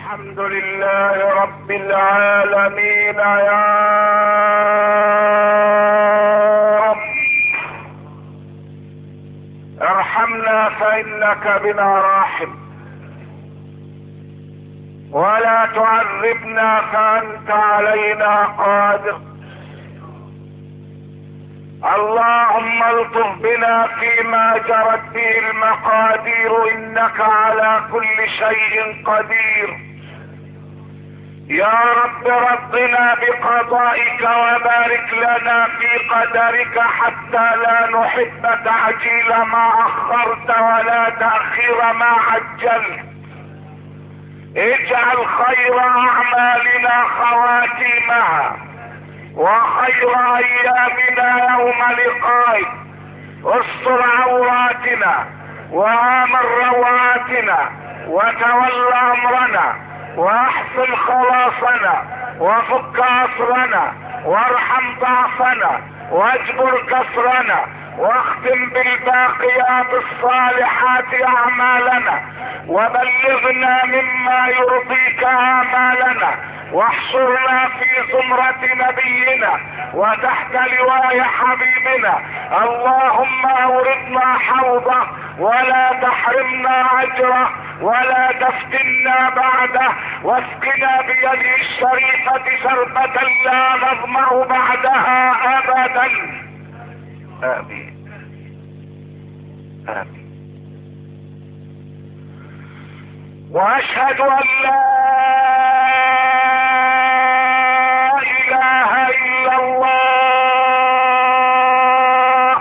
الحمد لله رب العالمين يا رب ارحمنا فإنك بنا راحم، ولا تعذبنا فأنت علينا قادر. اللهم الطف بنا فيما جرت به المقادير، انك على كل شيء قدير. يا رب رضنا بقضائك وبارك لنا في قدرك، حتى لا نحب تعجيل ما اخرت ولا تأخير ما عجلت. اجعل خير اعمالنا خواتيمها، وخير ايامنا يوم لقائك. استر عوراتنا وامن رواتنا، وتول امرنا، واحسن خلاصنا، وفك اسرنا، وارحم ضعفنا، واجبر كسرنا، واختم بالباقيات الصالحات اعمالنا، وبلغنا مما يرضيك امالنا، واحشرنا في زمرة نبينا وتحت لواء حبيبنا. اللهم اوردنا حوضه ولا تحرمنا اجره، ولا تفتنا بعده، واسقنا بيده الشريفة شربة لا نظمأ بعدها ابدا. امين امين. واشهد ان لا اله الا الله.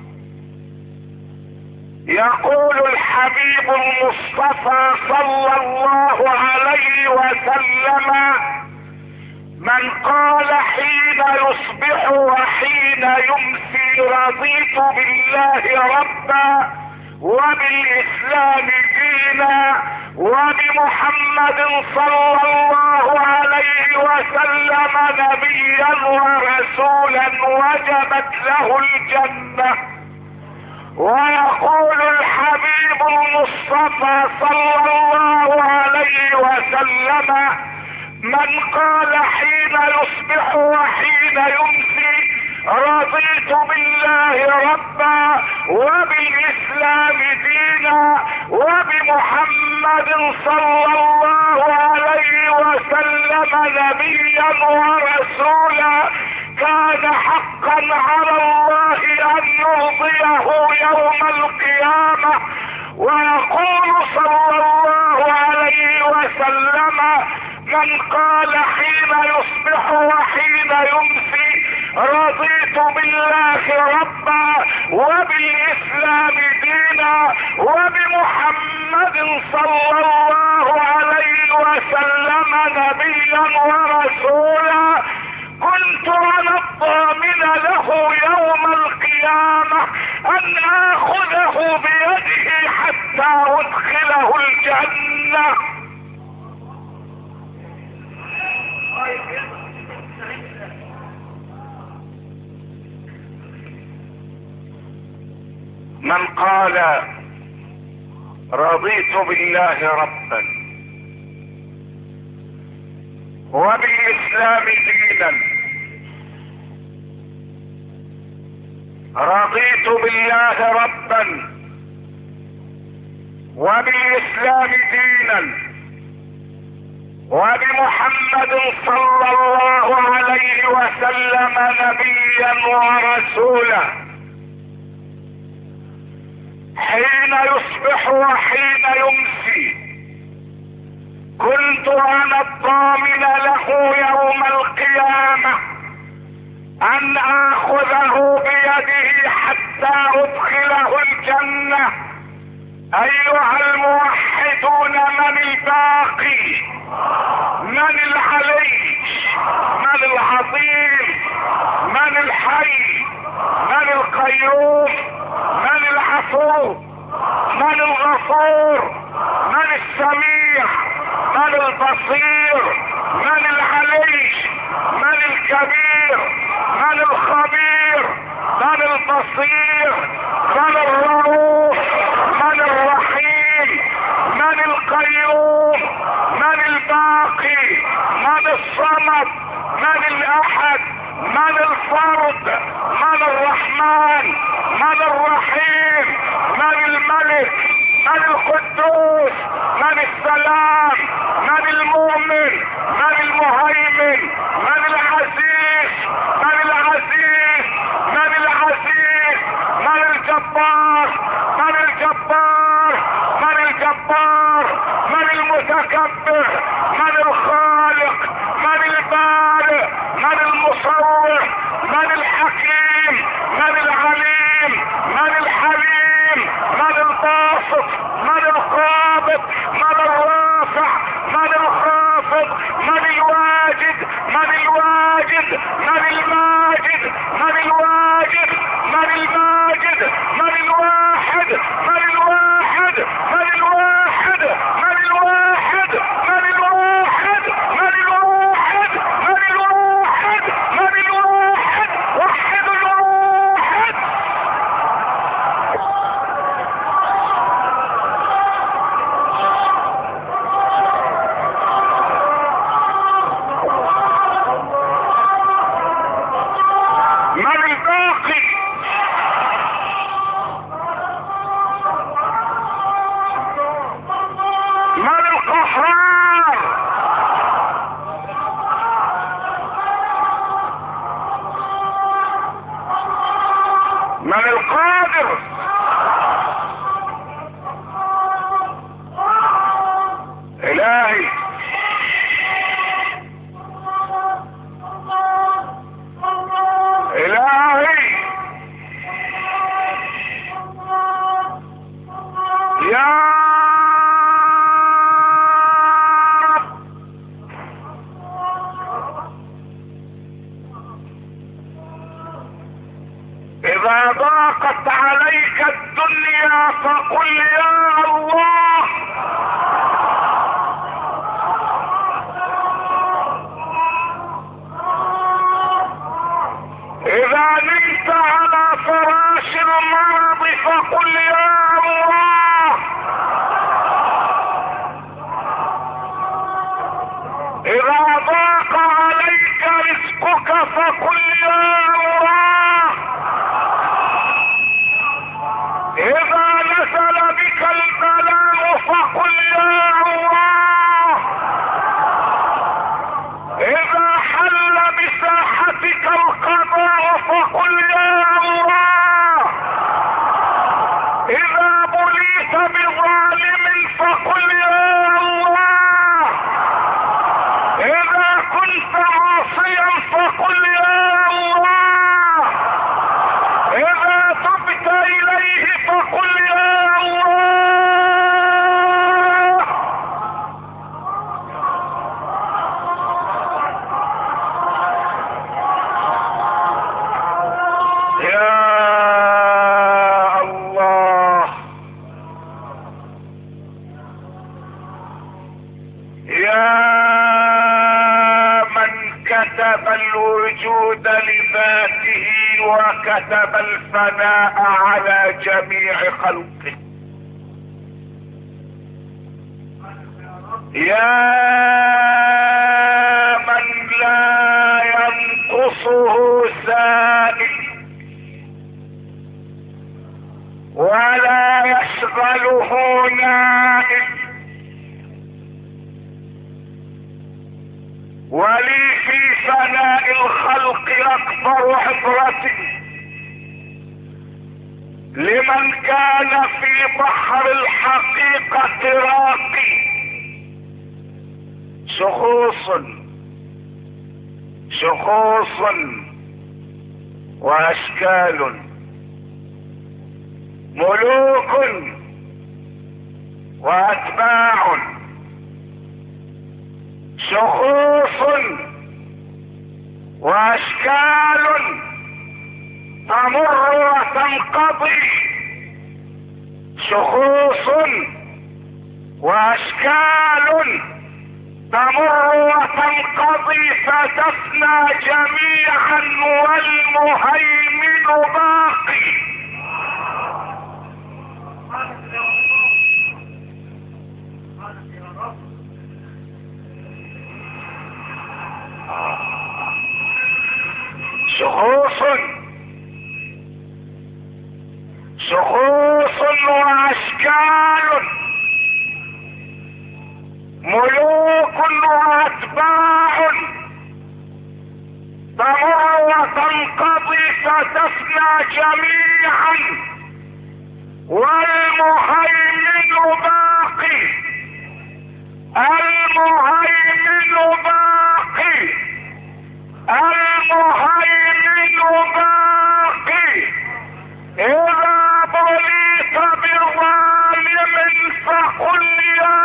يقول الحبيب المصطفى صلى الله عليه وسلم: من قال حين يصبح وحين يمسي رضيت بالله ربا وبالاسلام دينا وبمحمد صلى الله عليه وسلم نبيا ورسولا وجبت له الجنة. ويقول الحبيب المصطفى صلى الله عليه وسلم: من قال حين يصبح وحين يمسي رضيت بالله ربا وبالاسلام دينا وبمحمد صلى الله عليه وسلم نبيا ورسولا، كان حقا على الله ان يرضيه يوم القيامة. ويقول صلى الله عليه وسلم: من قال حين يصبح وحين يمسي رضيت بالله ربا وبالاسلام دينا وبمحمد صلى الله عليه وسلم نبيا ورسولا، كنت انا الضامن له يوم القيامة ان اخذه بيده حتى ادخله الجنة. من قال رضيت بالله ربا وبالاسلام دينا، رضيت بالله ربا وبالاسلام دينا وبمحمد صلى الله عليه وسلم نبيا ورسولا، حين يصبح وحين يمسي كنت انا الضامن له يوم القيامة ان اخذه بيده حتى ادخله الجنة. ايها الموحدون، من الباقي؟ من العلي؟ من العظيم؟ من الحي؟ من القيوم؟ من العفو؟ من الغفور؟ من السميع؟ من البصير؟ من العلي؟ من الكبير؟ من الخبير؟ من البصير؟ من الرؤوف؟ من الرحيم؟ من القيوم؟ من الباقي؟ من الاحد، من الفرد، من الرحمن، من الرحيم، من الملك، من القدوس، من السلام، من المؤمن، من المهيمن، من العزيز، من العزيز، من العزيز، من الجبار، من الجبار، من الجبار، من المتكبر، من الخالق، من البارئ، من المصور، من الحكيم، من العليم، من الحليم، من الباسط، من القابض، من الرافع، من الخافض، من الواجد، من الواجد، من الماجد، من الواجد، من الماجد، من الواحد، من الواحد، من الواحد، من الواحد، من الواحد، من الواحد، من الواحد، من الواحد، وحد الواحد. من الباقي؟ من القهار؟ من القادر؟ الهي الهي يا رب. اذا ضاقت عليك الدنيا فقل يا الله. اذا نمت على فراش المرض فقل يا الله. اذا ضاق عليك رزقك فقل يا الله. اذا نزل بك البلاء فقل يا الله. اذا حل بساحتك القضاء فقل يا الله. اذا بليت بظالم فقل يا الله. اذا كنت عاصيا فقل يا الله. اذا تبت اليه فقل يا الله. يا الله يا من كتب الوجود لذاته وكتب الفناء على جميع خلقه. يا من لا ينقصه سائل ولا يشغله نائم. ولي في فناء الخلق اكبر عبرة لمن كان في بحر الحقيقة راقي. شخوص واشكال، ملوك واتباع. شخوص واشكال تمر وتنقضي. شخوص واشكال تمر وتنقضي فتفنى جميعا والمهيمن باقي. شخوص واشكال، ملوك واتباع، تمر وتنقضي ستفنى جميعا، والمهيمن باقي، المهيمن باقي، المهيمن باقي. إذا بليت بظالم فقل يا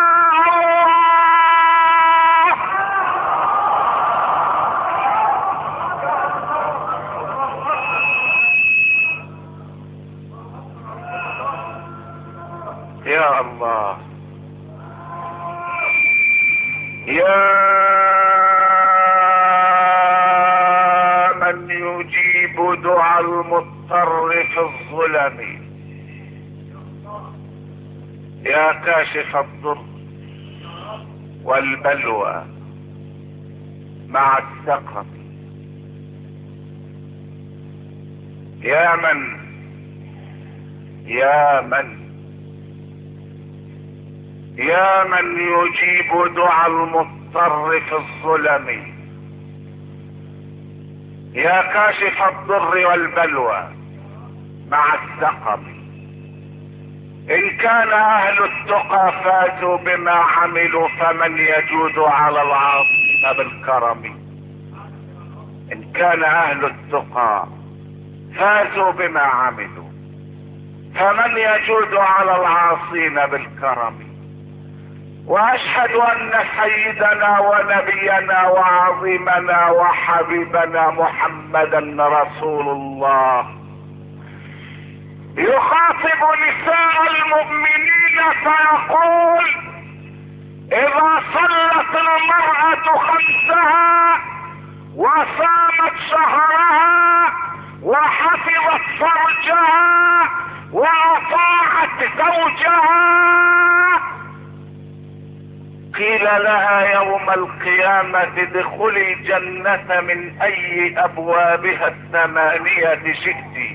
الله. يا الله، يا من يجيب دعاء المضطر في الظلم، يا كاشف الضر والبلوى مع السقم، يا من يجيب دعاء المضطر في الظلم، يا كاشف الضر والبلوى مع السقم. إن كان أهل التقى فاتوا بما عملوا، فمن يجود على العاصين بالكرم. إن كان أهل التقى فاتوا بما عملوا، فمن يجود على العاصين بالكرم. واشهد ان سيدنا ونبينا وعظيمنا وحبيبنا محمدا رسول الله يخاطب نساء المؤمنين فيقول: اذا صلت المرأة خمسها وصامت شهرها وحفظت فرجها واطاعت زوجها، قيل لها يوم القيامة ادخلي الجنة من اي ابوابها الثمانية شئت.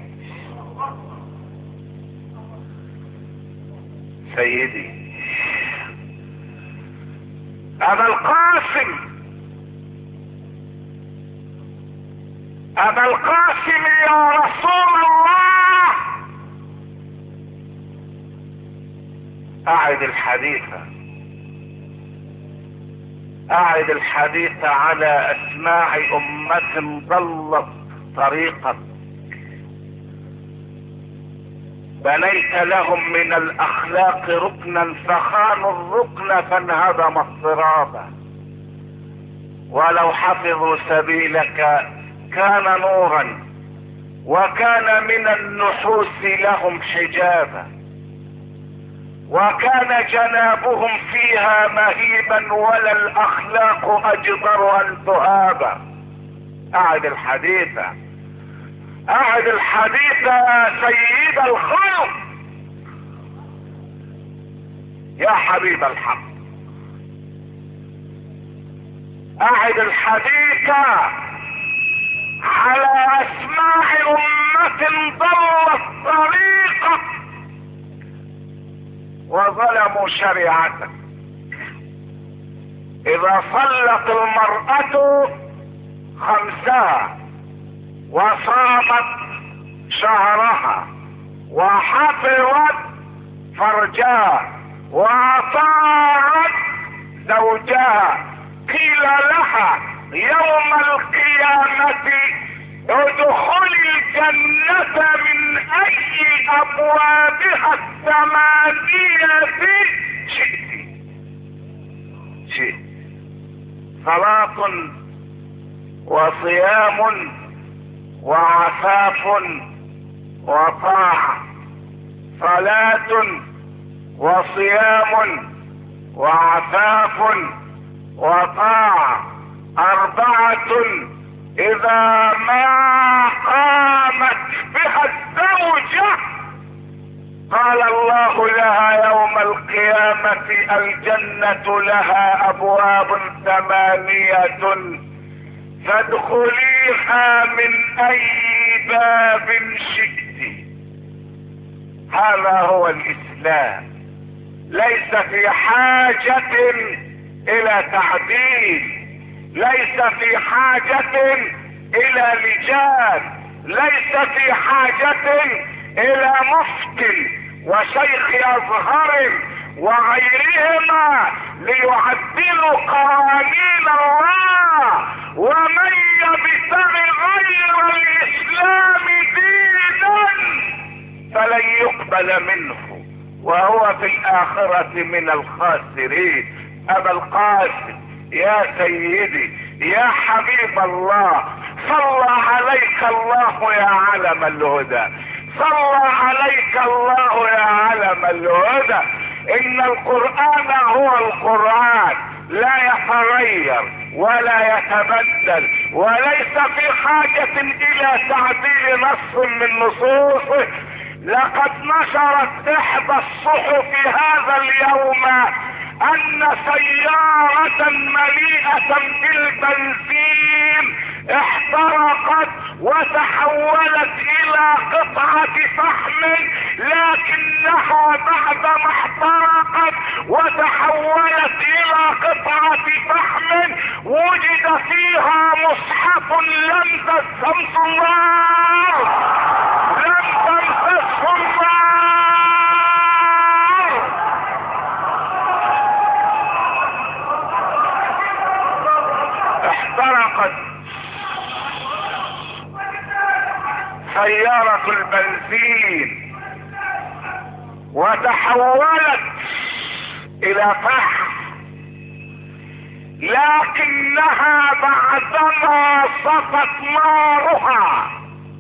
سيدي ابا القاسم يا رسول الله، اعد الحديث على اسماع امة ضلت طريقك، بنيت لهم من الاخلاق ركنا فخانوا الركن فانهدم الصراط، ولو حفظوا سبيلك كان نورا وكان من النحوس لهم حجابا، وكان جنابهم فيها مهيبا ولا الاخلاق اجدر ان تهاب. اعد الحديث يا سيد الخلق، يا حبيب الحق. اعد الحديث على اسماع امة ضلت طريقك وظلموا شريعتك. اذا صلت المرأة خمسها وصامت شهرها وحفظت فرجها واطاعت زوجها، قيل لها يوم القيامة ادخلي الجنة من اي ابوابها الثمانية شئت. صلاة وصيام وعفاف وطاعة، صلاة وصيام وعفاف وطاعة، أربعة إذا ما قامت بها الزوجة قال الله لها يوم القيامة الجنة لها أبواب ثمانية فادخلي ادخليها من اي باب شئت. هذا هو الاسلام، ليس في حاجة الى تعديل، ليس في حاجة الى لجان، ليس في حاجة الى مفتي وشيخ ازهر وغيرهما ليعدلوا قوانين الله. ومن يبتغي غير الاسلام دينا فلن يقبل منه وهو في الاخرة من الخاسرين. ابا القاسم يا سيدي يا حبيب الله، صلى عليك الله يا علم الهدى، صلى عليك الله يا علم الهدى. ان القرآن هو القرآن، لا يتغير ولا يتبدل، وليس في حاجة الى تعديل نص من نصوصه. لقد نشرت احدى الصحف هذا اليوم ان سيارة مليئة بالبنزين احترقت وتحولت الى قطعة فحم، لكنها بعدما احترقت وتحولت الى قطعة فحم وجد فيها مصحف لم تمسسه النار، لم تمسسه النار. احترقت سيارة البنزين وتحولت الى فحم، لكنها بعدما صفت نارها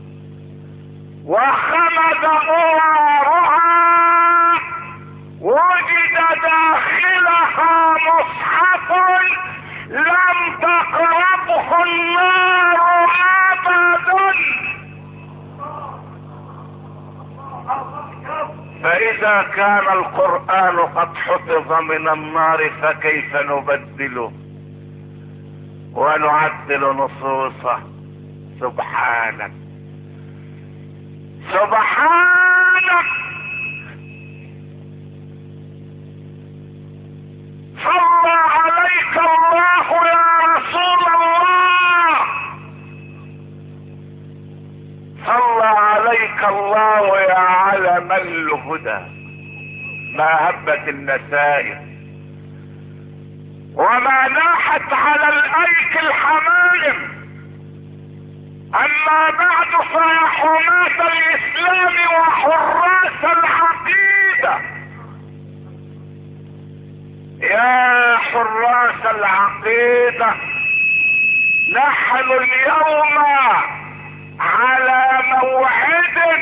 وخمد نارها وجد داخلها مصحف لم تقربه النار ابدا. فاذا كان القرآن قد حفظ من النار فكيف نبدله ونعدل نصوصه؟ سبحانك سبحانك. صلى عليك الله يا رسول الله، صلى عليك الله يا علم الهدى. ما هبت النسائم وما ناحت على الايك الحمائم. اما بعد فيا حماة الاسلام وحراس العقيدة، يا حراس العقيدة، نحن اليوم على موعد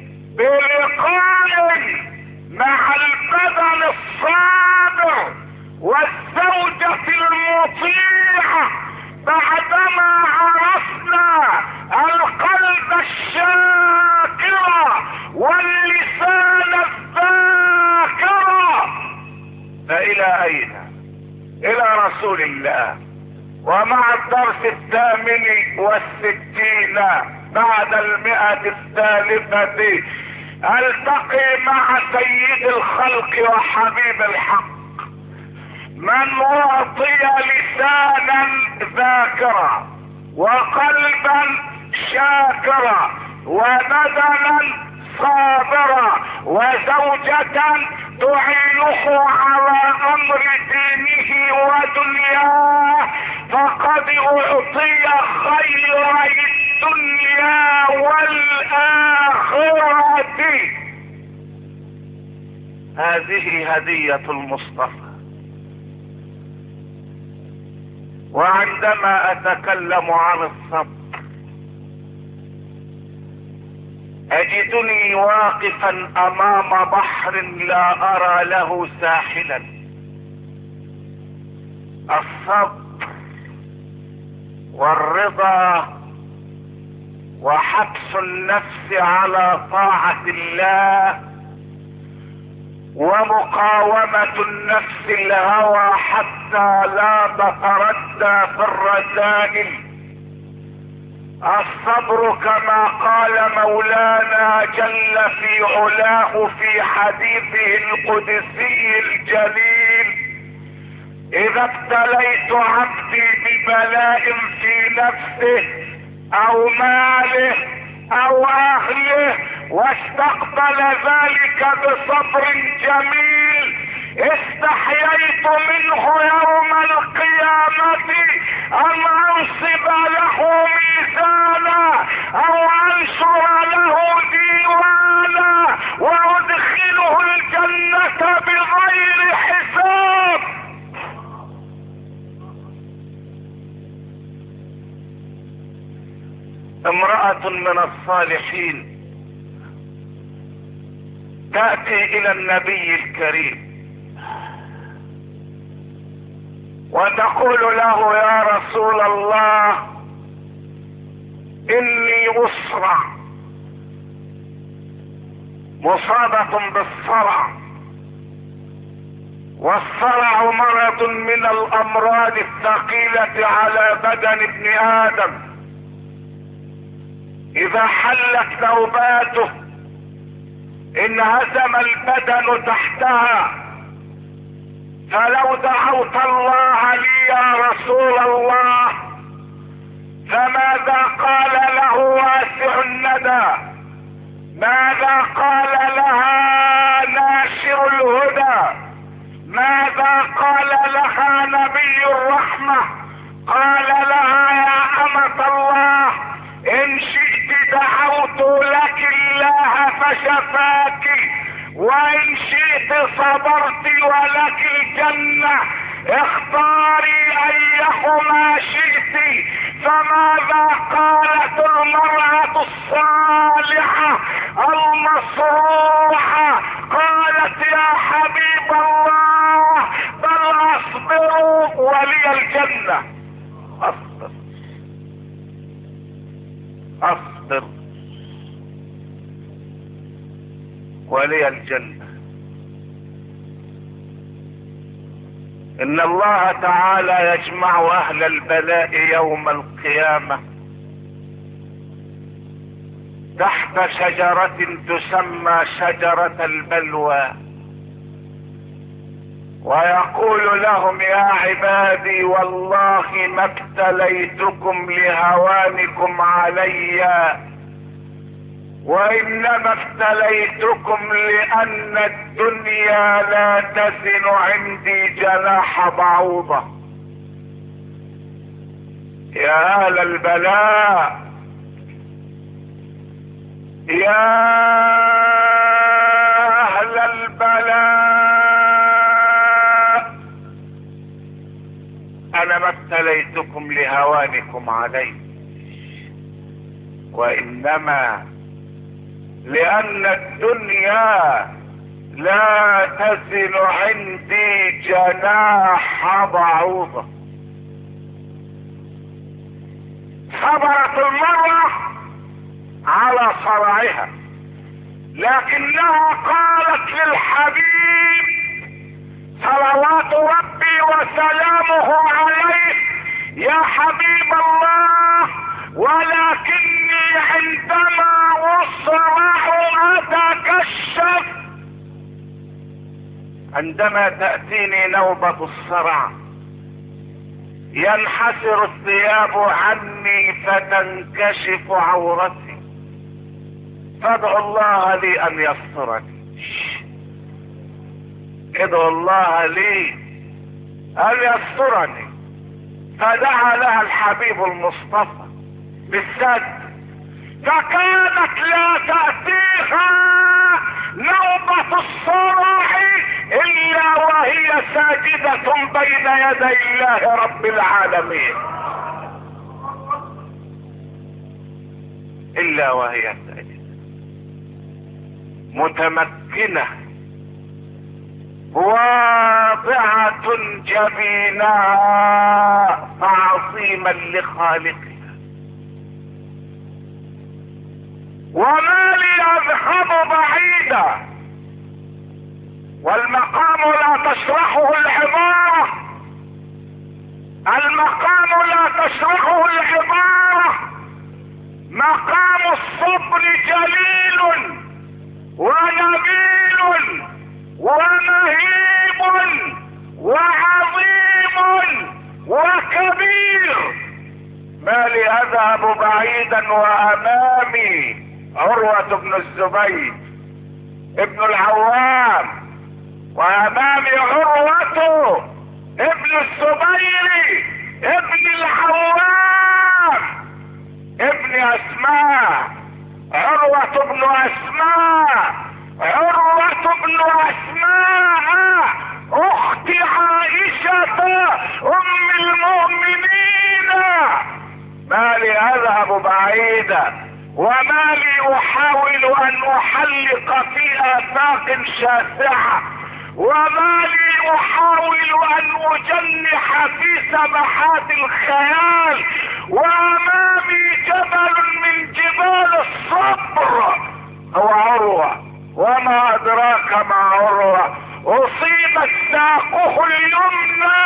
بلقاء مع البدن الصابر والزوجة المطيعة بعدما عرفنا القلب الشاكر واللسان الذاكر. فإلى أين؟ إلى رسول الله. ومع الدرس 68 بعد 100 الثالثة التقي مع سيد الخلق وحبيب الحق، من أعطي لسانا ذاكرا وقلبا شاكرا وبدنا صابرا وزوجة تعينه على امر دينه ودنياه، فقد اعطي خيري الدنيا والاخرة. هذه هدية المصطفى. وعندما اتكلم عن الصبر اجدني واقفا امام بحر لا ارى له ساحلا. الصبر والرضا وحبس النفس على طاعة الله ومقاومة النفس الهوى حتى لا تتردى في الرذائل. الصبر كما قال مولانا جل في علاه في حديثه القدسي الجليل: اذا ابتليت عبدي ببلاء في نفسه او ماله او اهله واستقبل ذلك بصبر جميل، استحييت منه يوم القيامة ان انصب له ميزانا او انشر له ديوانا وادخله الجنة بغير حساب. امرأة من الصالحين تأتي الى النبي الكريم وتقول له: يا رسول الله، اني اسرع، مصابة بالصرع، والصرع مرض من الامراض الثقيلة على بدن ابن ادم، اذا حلت نوباته انهزم البدن تحتها. فلو دعوت الله لي يا رسول الله، فماذا قال له واسع الندى؟ ماذا قال لها ناشر الهدى؟ ماذا قال لها نبي الرحمة؟ قال لها: يا أمة الله، إن شئت دعوت لك الله فشفاك، وإن شئت صبرت ولك الجنة، اختاري أيهما شئت. فماذا قالت المرأة الصالحة المصروحة؟ قالت: يا حبيب الله، بل أصبر ولي الجنة. أصبر أصبر ولي الجنة. ان الله تعالى يجمع اهل البلاء يوم القيامة تحت شجرة تسمى شجرة البلوى، ويقول لهم: يا عبادي، والله ما ابتليتكم لهوانكم علي، وانما ابتليتكم لان الدنيا لا تزن عندي جناح بعوضة. يا اهل البلاء، يا اهل البلاء، انا ما ابتليتكم لهوانكم علي، وانما لان الدنيا لا تزن عندي جناح بعوضة. صبرت المرأة على صرعها، لكنها قالت للحبيب صلوات ربي وسلامه عليه: يا حبيب الله، ولكني عندما أصرع أتكشف. عندما تأتيني نوبة الصرع ينحسر الثياب عني فتنكشف عورتي، فادعو الله لي أن يسترني. ادعو الله لي أن يسترني. فدعا لها الحبيب المصطفى بالسد، فكانت لا تأتيها نوبة الصرع إلا وهي ساجدة بين يدي الله رب العالمين، إلا وهي ساجدة متمكنة واضعة جبينها تعظيما لخالقها. وما لي اذهب بعيدا، والمقام لا تشرحه العبارة، المقام لا تشرحه العبارة. مقام الصبر جليل ونبيل ومهيب وعظيم وكبير. ما لي اذهب بعيدا وامامي عروة بن الزبير ابن العوام، وامامي عروة ابن الزبير ابن العوام ابن اسماء، عروة بن اسماء، عروة بن اسماء اخت عائشة ام المؤمنين. ما لي اذهب بعيدا وما لي احاول ان احلق في افاق شاسعة، وما لي احاول ان اجنح في سبحات الخيال، وامامي جبل من جبال الصبر هو عروة. وما ادراك ما عروة؟ اصيبت ساقه اليمنى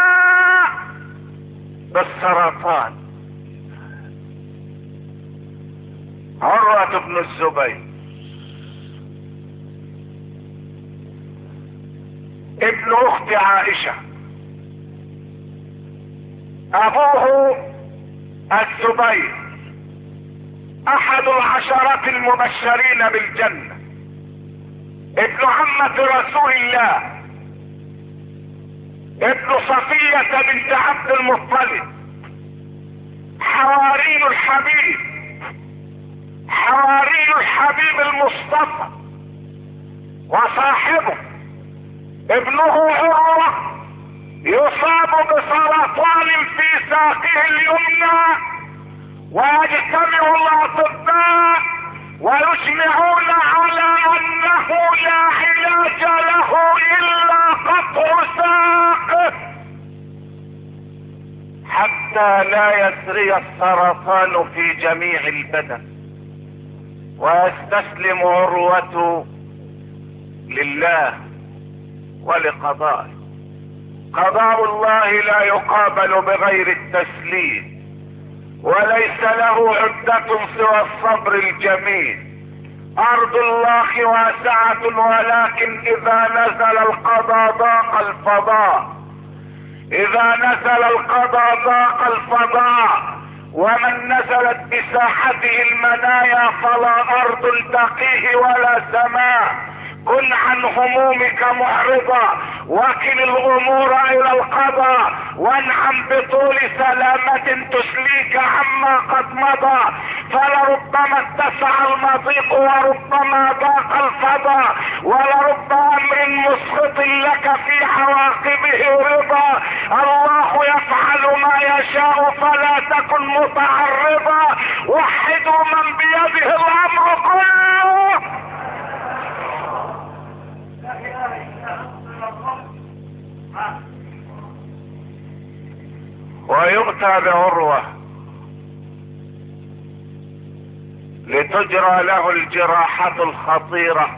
بالسرطان. عروة بن الزبير ابن اخت عائشة، ابوه الزبير احد العشرة المبشرين بالجنة، ابن عمة رسول الله، ابن صفية بنت عبد المطلب، حواري الحبيب، حواري الحبيب المصطفى، وصاحبه ابنه عروة يصاب بسرطان في ساقه اليمنى، ويجتمع الاطباء ويجمعون على انه لا علاج له الا قطع ساقه حتى لا يسري السرطان في جميع البدن. ويستسلم عروة لله ولقضائه. قضاء الله لا يقابل بغير التسليم، وليس له عدة سوى الصبر الجميل. ارض الله واسعة، ولكن اذا نزل القضاء ضاق الفضاء، اذا نزل القضاء ضاق الفضاء. ومن نزلت بساحته المنايا فلا ارض تقيه ولا سماء. كن عن همومك معرضا، وكل الامور الى القضاء، وانعم بطول سلامة تسليك عما قد مضى. فلربما اتسع المضيق وربما ضاق الفضاء، ولرب امر مسخط لك في عواقبه رضا. الله يفعل ما يشاء فلا تكن متعرضا. وحدوا من بيده الامر كله. ويؤتى بعروة لتجرى له الجراحة الخطيرة،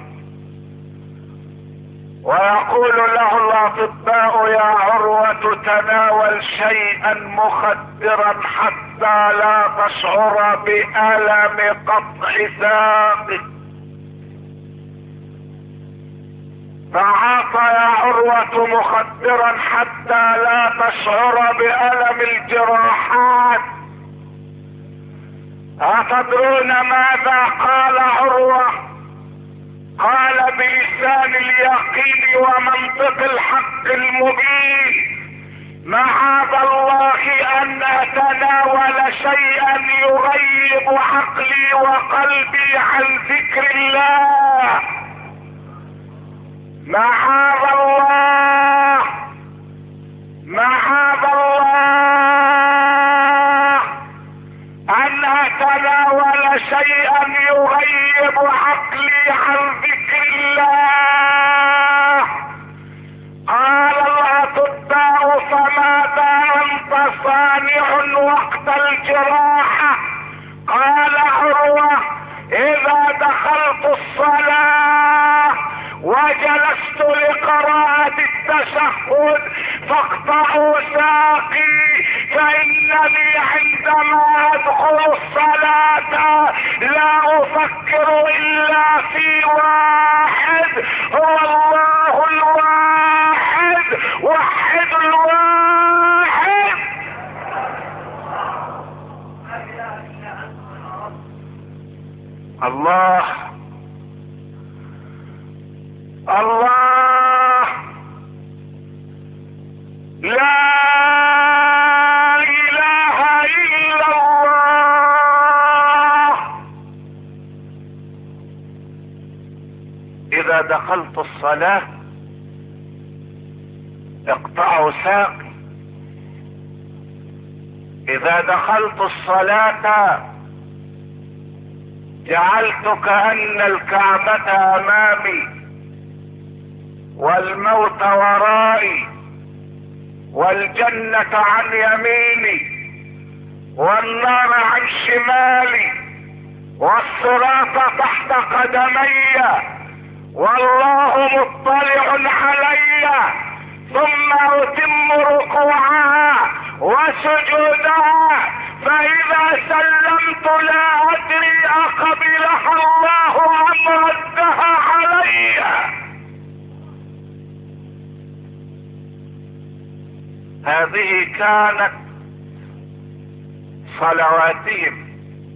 ويقول له الاطباء يا عروة تناول شيئا مخدرا حتى لا تشعر بألم قطع ساقك. فعاط يا عروة مخدرا حتى لا تشعر بألم الجراحات. أتدرون ماذا قال عروة؟ قال بلسان اليقين ومنطق الحق المبين: معاذ الله ان اتناول شيئا يغيب عقلي وقلبي عن ذكر الله. معاذ الله، معاذ الله ان اتناول شيئا يغيب عقلي عن ذكر الله. قال الاطباء فماذا انت صانع وقت الجراحة؟ قال عروة: اذا دخلت الصلاة وجلست لقراءة التشهد فاقطعوا ساقي، فانني عندما ادخل الصلاة الله الله، لا اله الا الله. اذا دخلت الصلاة اقطعوا ساقي. اذا دخلت الصلاة جعلت كأن الكعبة امامي والموت ورائي والجنة عن يميني والنار عن شمالي والصراط تحت قدمي والله مطلع علي، ثم اتم ركوعها وسجودها، فاذا سلمت لا ادري اقبلها الله ام ردها علي. هذه كانت صلواتهم،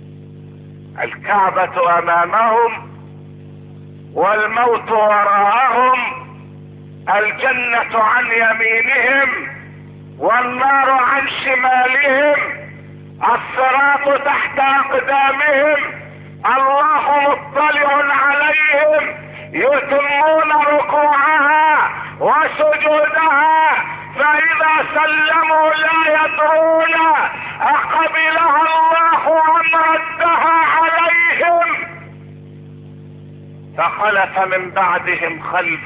الكعبة امامهم والموت وراءهم، الجنة عن يمينهم والنار عن شمالهم، الصراط تحت اقدامهم، الله مطلع عليهم، يتمون ركوعها وسجودها، فاذا سلموا لا يدرون اقبلها الله ام ردها عليهم. فخلف من بعدهم خلف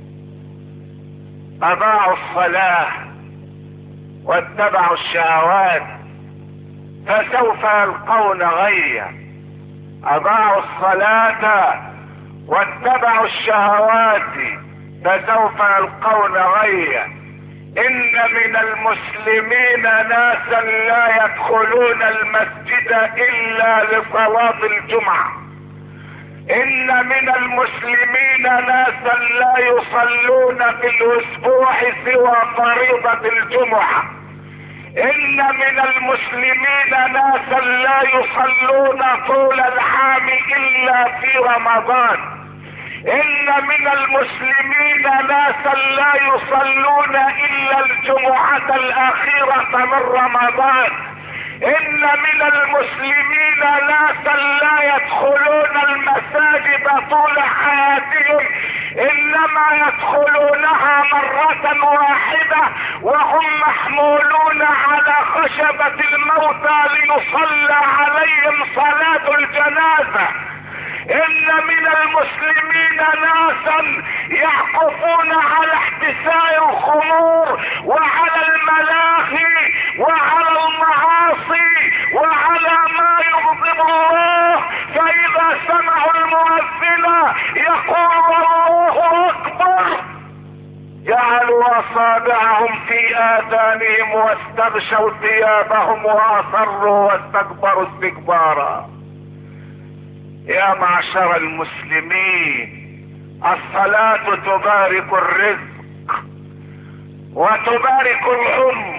اضاعوا الصلاة واتبعوا الشهوات فسوف يلقون غيا. اضاعوا الصلاة واتبعوا الشهوات فسوف يلقون غيا. ان من المسلمين ناسا لا يدخلون المسجد الا لصلاة الجمعة. ان من المسلمين ناسا لا يصلون في الاسبوع سوى فريضة الجمعة. ان من المسلمين ناسا لا يصلون طول العام الا في رمضان. ان من المسلمين ناسا لا يصلون الا الجمعة الاخيرة من رمضان. ان من المسلمين ناسا لا يدخلون المساجد طول حياتهم، انما يدخلونها مرة واحدة وهم محمولون على خشبة الموتى ليصلى عليهم صلاة الجنازة. ان من المسلمين ناسا يعكفون على احتساء الخمور وعلى الملاهي وعلى المعاصي وعلى ما يغضب الله، فاذا سمعوا المؤذن يقول الله اكبر جعلوا اصابعهم في اذانهم واستغشوا ثيابهم واصروا واستكبروا استكبارا. يا معشر المسلمين، الصلاة تبارك الرزق وتبارك العمر،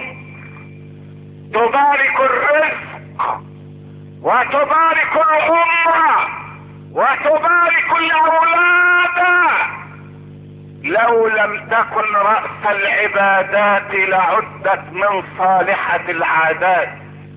تبارك الرزق وتبارك العمر وتبارك الاولاد. لو لم تكن رأس العبادات لعدت من صالحة العادات.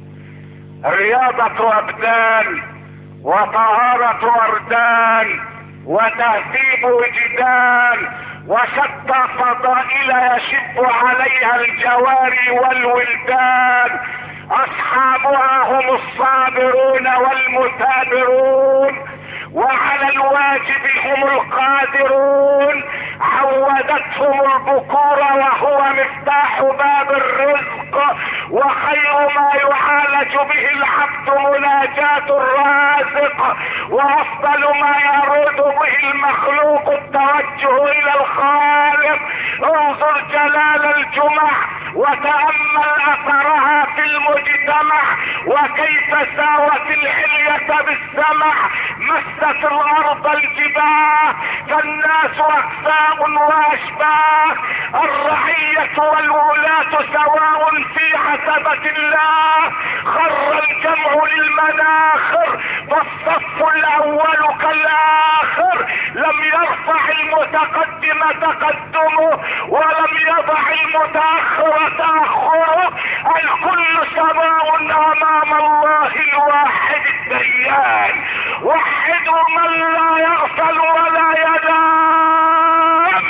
رياضة ابدان وطهارة وردان وتهذيب وجدان وشتى فضائل يشب عليها الجواري والولدان، اصحابها هم الصابرون والمثابرون، وعلى الواجب هم القادرون، عودتهم البكور وهو مفتاح باب الرزق، وخير ما يعالج به العبد مناجاة الرازق، وافضل ما يرود به المخلوق التوجه الى الخالق. انظر جلال الجمع وتأمل اثرها في المجتمع السمع، وكيف ساوت العلية بالسمع مست الارض الجباه، فالناس اقسام واشباه، الرعية والولاة سواء في عتبة الله، خر الجمع للمناخر والصف الاول كالاخر، لم يرفع المتقدم تقدمه ولم يضع المتاخر تاخره، الكل سواء امام الله الواحد الديان، وحدوا من لا يغفل ولا ينام.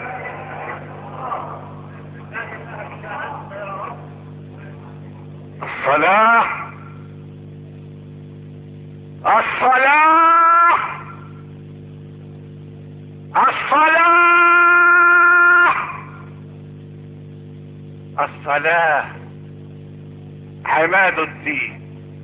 الصلاة الصلاة الصلاة الصلاة عماد الدين،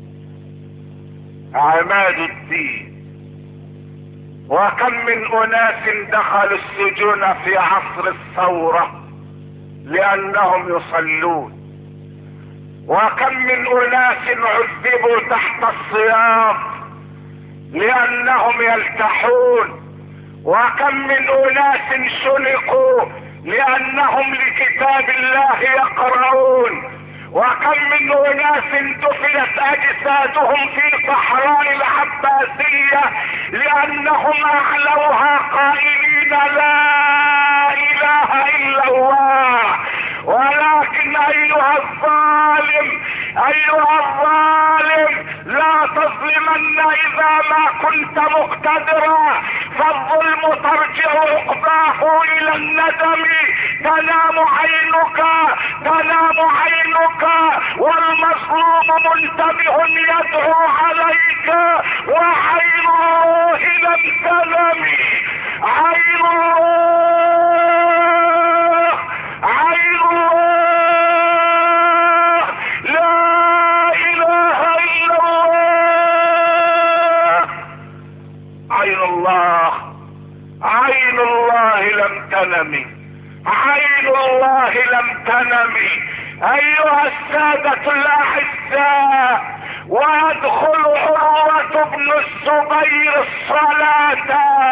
عماد الدين. وكم من اناس دخلوا السجون في عصر الثورة لانهم يصلون، وكم من اناس عذبوا تحت الصيام لانهم يلتحون، وكم من اناس شنقوا لانهم لكتاب الله يقرؤون، وكم من اناس دفنت اجسادهم في صحراء العباسية لانهم اعلوها قائلين لا اله الا الله. ولكن ايها الظالم، ايها الظالم، لا تظلمن اذا ما كنت مقتدرا، فالظلم ترجع عقباه الى الندم، تنام عينك تنام عينك والمظلوم منتبه يدعو عليك، وعين الله لم تنم، عين الله، عين الله، لا اله الا الله، عين الله، عين الله لم تنم، عين الله لم تنم. ايها السادة الاعزاء، ويدخل عروة بن الزبير الصلاة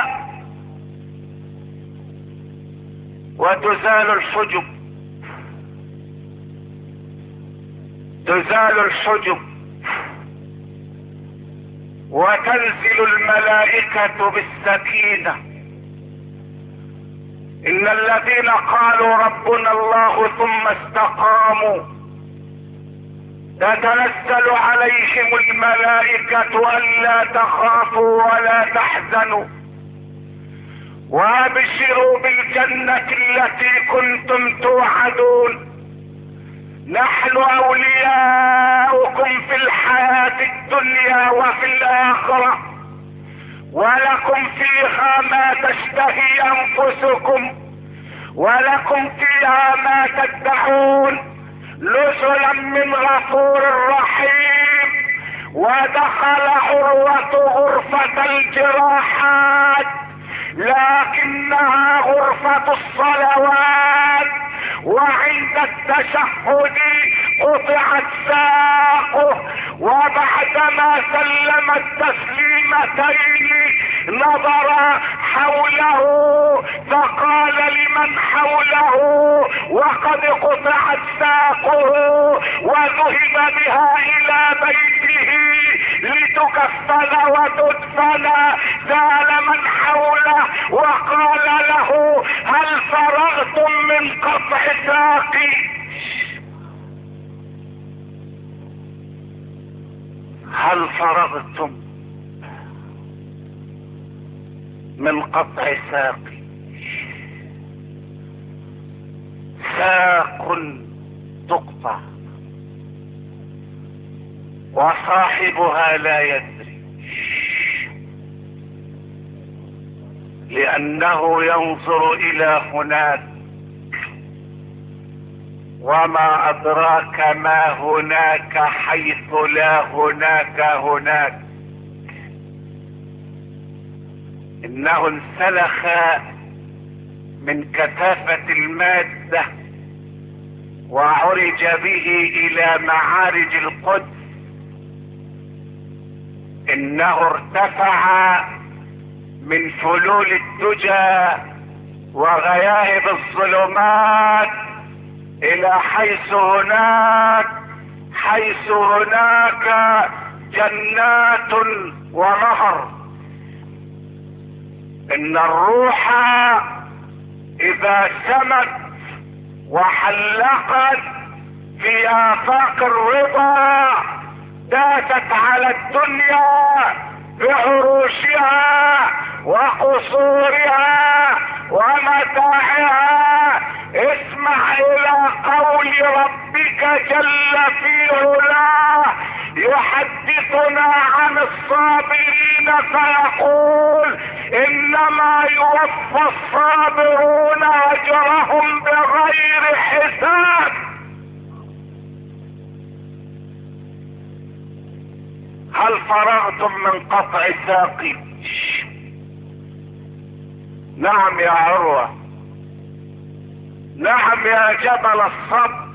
وتزال الحجب، تزال الحجب وتنزل الملائكة بالسكينة. ان الذين قالوا ربنا الله ثم استقاموا تتنزل عليهم الملائكة الا تخافوا ولا تحزنوا وابشروا بالجنة التي كنتم توعدون، نحن اولياؤكم في الحياة الدنيا وفي الاخرة، ولكم فيها ما تشتهي انفسكم ولكم فيها ما تدعون، نزلا من غفور رحيم. ودخل عروة غرفة الجراحات لكنها غرفة الصلوات، وعند التشهد قطعت ساقه، وبعدما سلم التسليمتين نظر حوله فقال لمن حوله وقد قطعت ساقه وذهب بها الى بيته لتكفن وتدفن، سأل من حوله وقال له هل فرغتم من قطع ساقي؟ هل فرغتم من قطع ساقي؟ ساق تقطع وصاحبها لا يدري، لأنه ينظر إلى هناك، وما أدراك ما هناك حيث لا هناك هناك. إنه انسلخ من كثافة المادة وعرج به الى معارج القدس، انه ارتفع من فلول الدجى وغياهب الظلمات الى حيث هناك جنات ونهر. ان الروح اذا سمت وحلقت في آفاق الرضا داست على الدنيا بعروشها وقصورها ومتاعها. اسمع الى قول ربك جل في علاه يحدثنا عن الصابرين فيقول انما يوفى الصابرون اجرهم بغير حساب. هل فرغتم من قطع ساقي؟ نعم يا عروة، نعم يا جبل الصبر،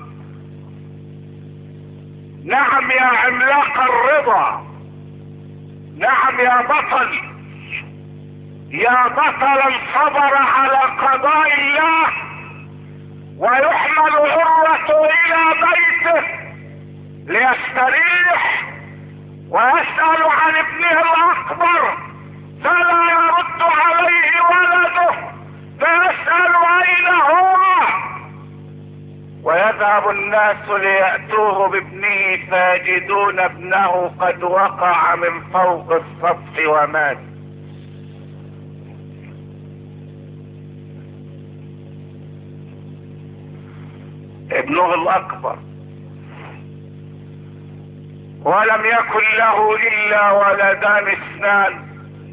نعم يا عملاق الرضا، نعم يا بطل، يا بطلا صبر على قضاء الله ويحمل عروة الى بيته ليستريح ويسأل عن ابنه الاكبر فلا يرد عليه ولده فيسأل اين هو، ويذهب الناس ليأتوه بابنه فيجدون ابنه قد وقع من فوق السطح ومات. ابنه الاكبر ولم يكن له الا ولدان اثنان،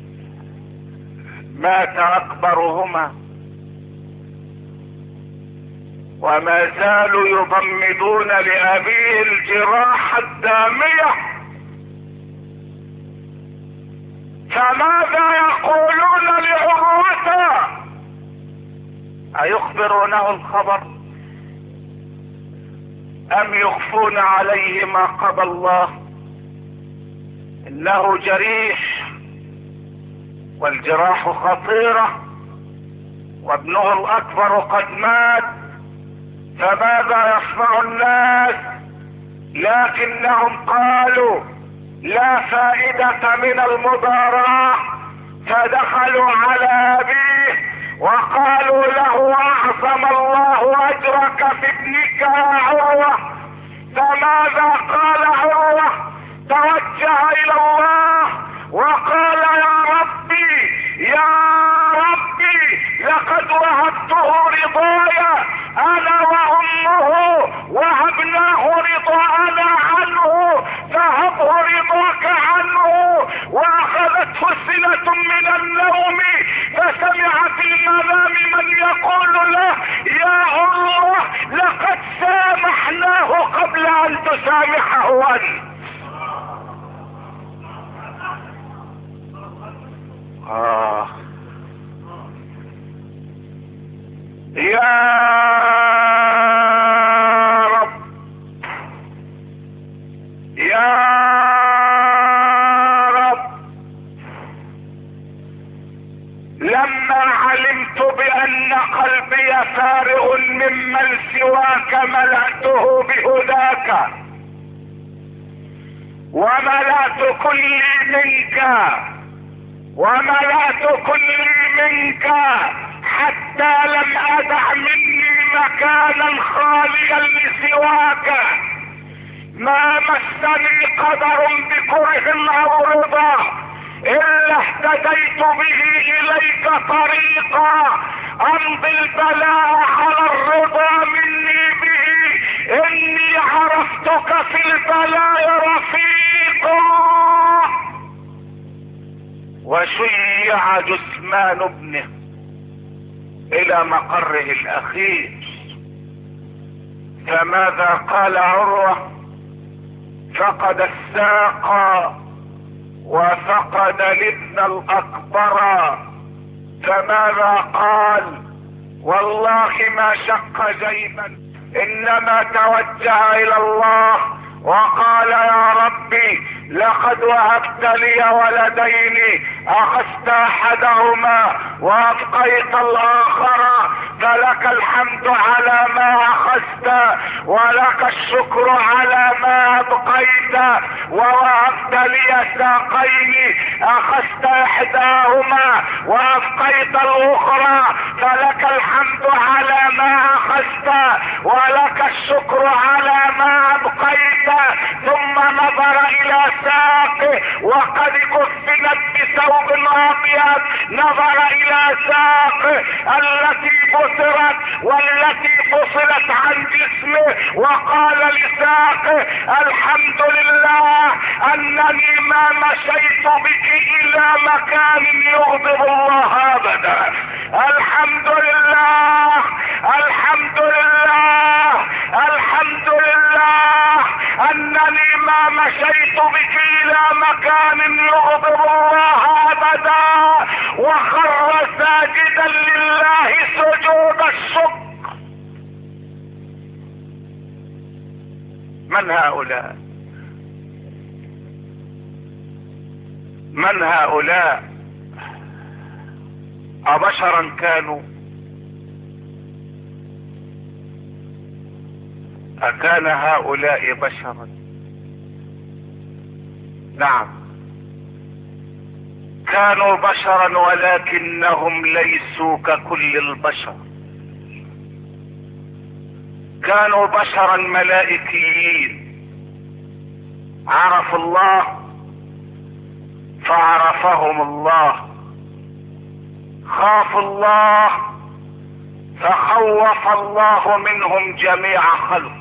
مات اكبرهما وما زالوا يضمدون لابيه الجراح الدامية. فماذا يقولون لعروته؟ ايخبرونه الخبر ام يخفون عليه ما قضى الله؟ انه جريح والجراح خطيرة وابنه الاكبر قد مات، فماذا يصنع الناس؟ لكنهم قالوا لا فائدة من المضاراة، فدخلوا على ابيه وقالوا له اعظم الله اجرك في ابنك يا عروة. فماذا قال عروة؟ توجه الى الله وقال يا ربي لقد وهبته رضايا انا وامه وهبناه رضاءنا عنه فهبه رضاك عنه. واخذته سنة من النوم فسمع في المنام من يقول له يا الله لقد سامحناه قبل ان تسامحه انت. يا رب يا رب، لما علمت بان قلبي فارغ ممن سواك ملأته بهداك وملأت كلي منك حتى لم ادع مني مكانا خاليا لسواك. ما مسني قدر بكره او رضا الا اهتديت به اليك طريقا امضي البلاء على الرضا مني به. اني عرفتك في البلاء رفيقا. وشيع جثمان ابنه الى مقره الاخير. فماذا قال عروة؟ فقد الساق وفقد الابن الاكبر. فماذا قال؟ والله ما شق جيبا انما توجه الى الله وقال يا ربي لقد وهبت لي ولدين، اخذت احدهما وابقيت الاخر، فلك الحمد على ما اخذت ولك الشكر على ما ابقيت. ووهبت لي ساقين، اخذت احداهما وابقيت الاخرى، فلك الحمد على ما اخذت ولك الشكر على ما ابقيت. ثم نظر الى ساقه وقد كفنت بثوب ابيض، نظر الى ساقه التي بصرت والتي فصلت عن جسمه، وقال لساقه الحمد لله انني ما مشيت بك الى مكان يغضب الله ابدا. الحمد لله الحمد لله الحمد لله انني ما مشيت بك الى مكان يغضب الله ابدا. وخر ساجدا لله سجود الشكر. من هؤلاء؟ من هؤلاء؟ أبشرا كانوا؟ أكان هؤلاء بشرا؟ نعم كانوا بشرا، ولكنهم ليسوا ككل البشر. كانوا بشرا ملائكيين، عرفوا الله فعرفهم الله، خافوا الله فخوف الله منهم جميع خلق،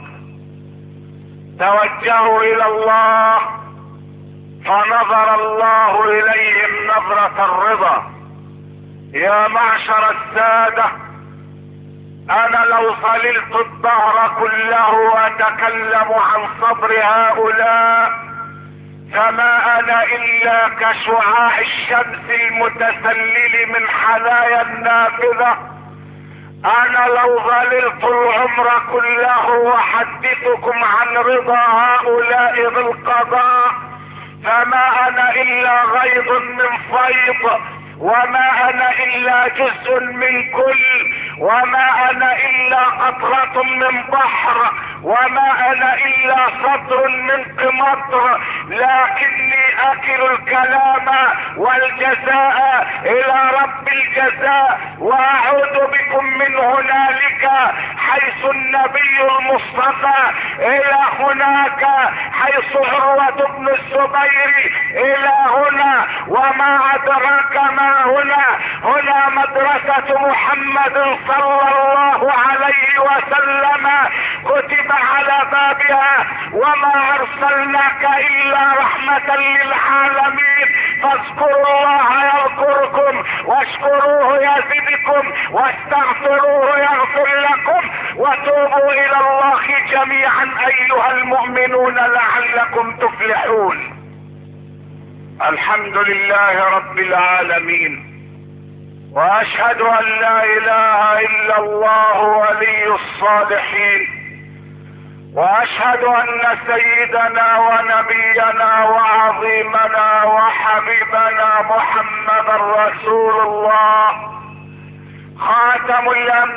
توجهوا الى الله فنظر الله اليهم نظرة الرضا. يا معشر السادة، انا لو ظللت الدهر كله واتكلم عن صبر هؤلاء فما انا الا كشعاع الشمس المتسلل من حنايا النافذة. انا لو ظللت العمر كله وحدثكم عن رضا هؤلاء بالقضاء فما انا الا غيض من فيض، وما انا الا جزء من كل، وما انا الا قطرة من بحر، وما انا الا سطر من قمطر، لكني اكل الكلام والجزاء الى رب الجزاء. واعود بكم من هنالك حيث النبي المصطفى الى هناك حيث عروة بن الزبير الى هنا. وما ادراك ما هنا؟ هنا مدرسة محمد صلى الله عليه وسلم، كتب على بابها وما ارسلناك الا رحمة للعالمين. فاذكروا الله يذكركم واشكروه يزدكم واستغفروه يغفر لكم وتوبوا الى الله جميعا ايها المؤمنون لعلكم تفلحون. الحمد لله رب العالمين، واشهد ان لا اله الا الله ولي الصالحين، واشهد ان سيدنا ونبينا وعظيمنا وحبيبنا محمد رسول الله خاتم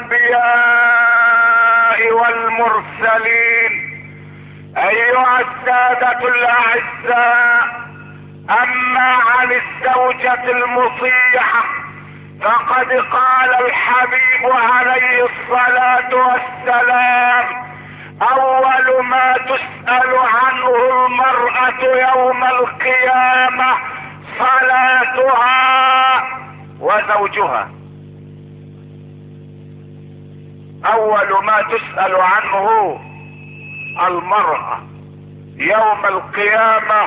الانبياء والمرسلين. ايها السادة الاعزاء، اما عن الزوجة المطيعة فقد قال الحبيب عليه الصلاة والسلام: اول ما تسأل عنه المرأة يوم القيامة صلاتها وزوجها. اول ما تسأل عنه المرأة يوم القيامة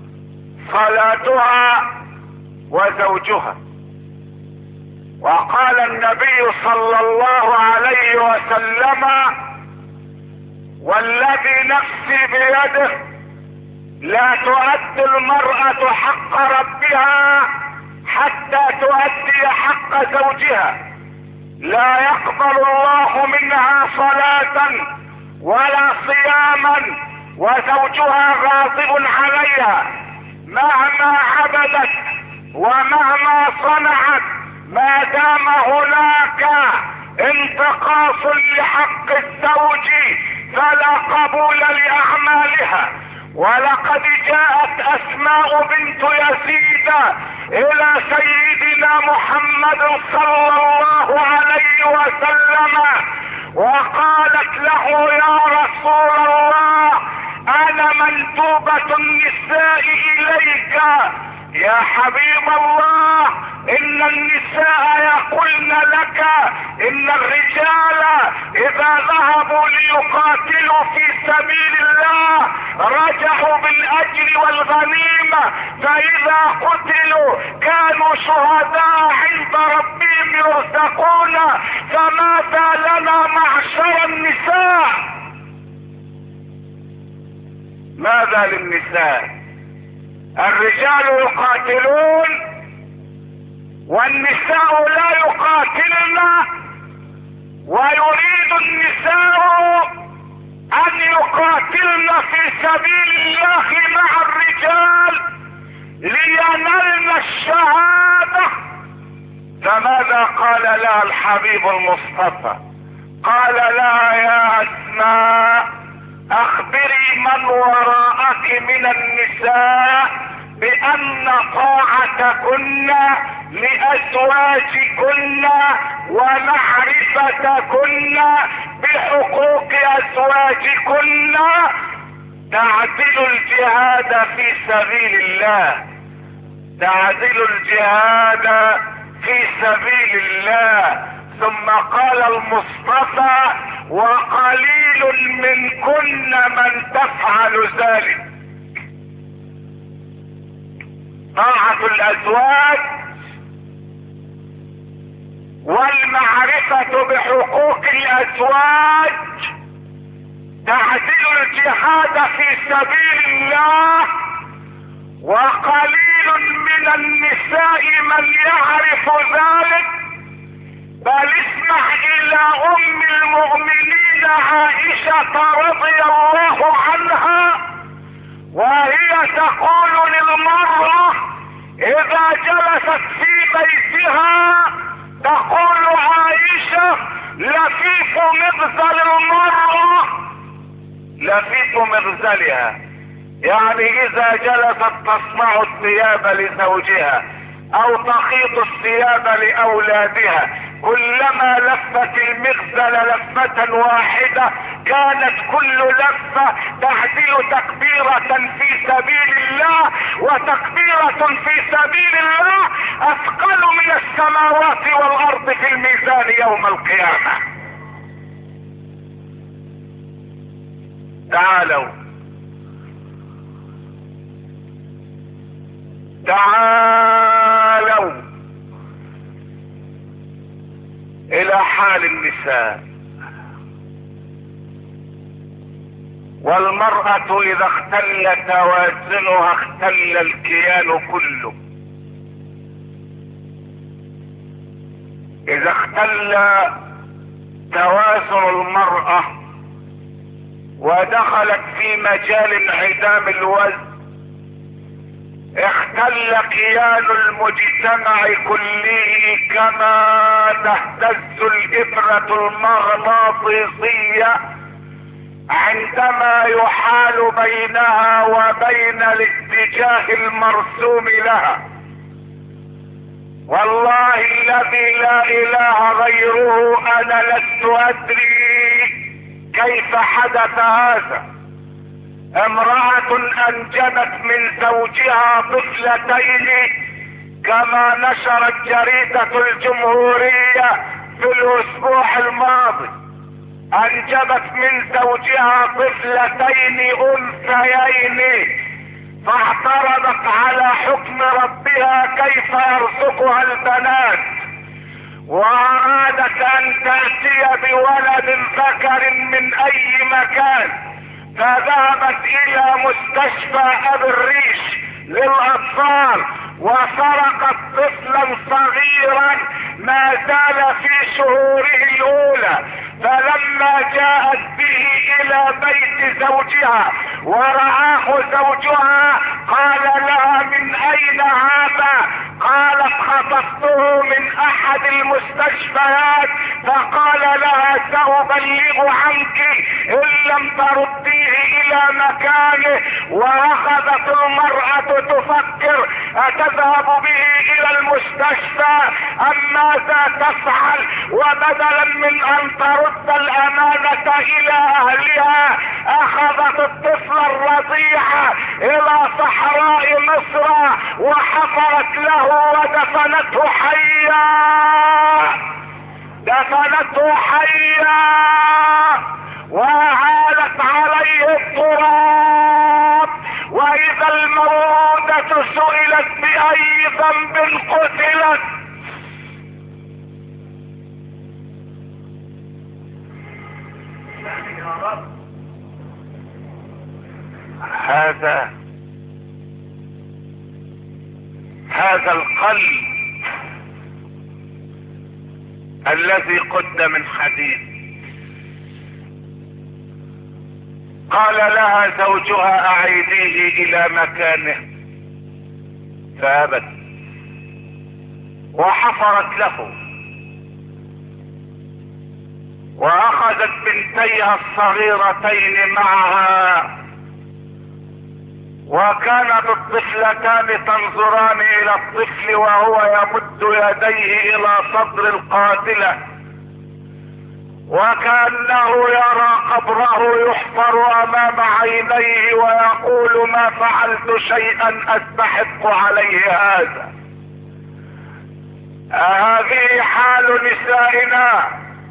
صلاتها وزوجها. وقال النبي صلى الله عليه وسلم: والذي نفسي بيده لا تؤدي المرأة حق ربها حتى تؤدي حق زوجها. لا يقبل الله منها صلاة ولا صياما وزوجها غاضب عليها، مهما عبدت ومهما صنعت ما دام هناك انتقاص لحق الزوج فلا قبول لأعمالها. ولقد جاءت أسماء بنت يزيد إلى سيدنا محمد صلى الله عليه وسلم وقالت له: يا رسول الله، أنا منتوبة النساء إليك. يا حبيب الله، إن النساء يقولن لك إن الرجال إذا ذهبوا ليقاتلوا في سبيل الله رجعوا بالأجر والغنيمة، فإذا قتلوا كانوا شهداء عند ربهم يرزقون، فماذا لنا معشر النساء؟ ماذا للنساء؟ الرجال يقاتلون والنساء لا يقاتلن، ويريد النساء ان يقاتلن في سبيل الله مع الرجال لينلن الشهادة. فماذا قال لها الحبيب المصطفى؟ قال لها: يا أسماء، اخبري من وراءك من النساء بان طاعتكن لازواجكن ومعرفتكن بحقوق ازواجكن تعدل الجهاد في سبيل الله، تعدل الجهاد في سبيل الله. ثم قال المصطفى: وقليل منكن من تفعل ذلك. طاعة الازواج والمعرفة بحقوق الازواج تعدل الجهاد في سبيل الله، وقليل من النساء من يعرف ذلك. بل اسمع الى ام المؤمنين عائشة رضي الله عنها وهي تقول للمرأة اذا جلست في بيتها، تقول عائشة: لفيف مغزل المرأة، لفيف مغزلها، يعني اذا جلست تصنع الثياب لزوجها او تخيط الثياب لاولادها، كلما لفت المغزل لفة واحدة كانت كل لفة تعدل تكبيرة في سبيل الله، وتكبيرة في سبيل الله اثقل من السماوات والارض في الميزان يوم القيامة. تعالوا الى حال النساء. والمرأة اذا اختل توازنها اختل الكيان كله. اذا اختل توازن المرأة ودخلت في مجال انعدام الوزن اختل كيان المجتمع كله، كما تهتز الإبرة المغناطيسية عندما يحال بينها وبين الاتجاه المرسوم لها. والله الذي لا اله غيره انا لست ادري كيف حدث هذا. امرأة انجبت من زوجها طفلتين كما نشرت جريدة الجمهورية في الاسبوع الماضي، انجبت من زوجها طفلتين انثيين، فاعترضت على حكم ربها كيف يرزقها البنات، وارادت ان تأتي بولد ذكر من اي مكان، فذهبت الى مستشفى ابي الريش للاطفال وسرقت طفلا صغيرا ما زال في شهوره الاولى، فلما جاءت به الى بيت زوجها ورآه زوجها قال لها: من اين هذا؟ قالت: خطفته من احد المستشفيات. فقال لها: سأبلغ عنك ان لم ترديه الى مكانه. واخذت المرأة تفكر اتذهب به الى المستشفى ام ماذا تفعل، وبدلا من ان ترد الامانة الى اهلها اخذت الطفل الرضيع الى صحراء مصر وحفرت له ودفنته حيا. دفنته حيا وعالت عليه التراب. واذا الموءودة سئلت باي ذنب قتلت. هذا القلب الذي قد من حديد. قال لها زوجها: اعيديه الى مكانه، فابت وحفرت له واخذت بنتيها الصغيرتين معها، وكانت الطفلتان تنظران الى الطفل وهو يمد يديه الى صدر القاتلة وكأنه يرى قبره يحفر امام عينيه ويقول: ما فعلت شيئا استحق عليه هذا. هذه حال نسائنا.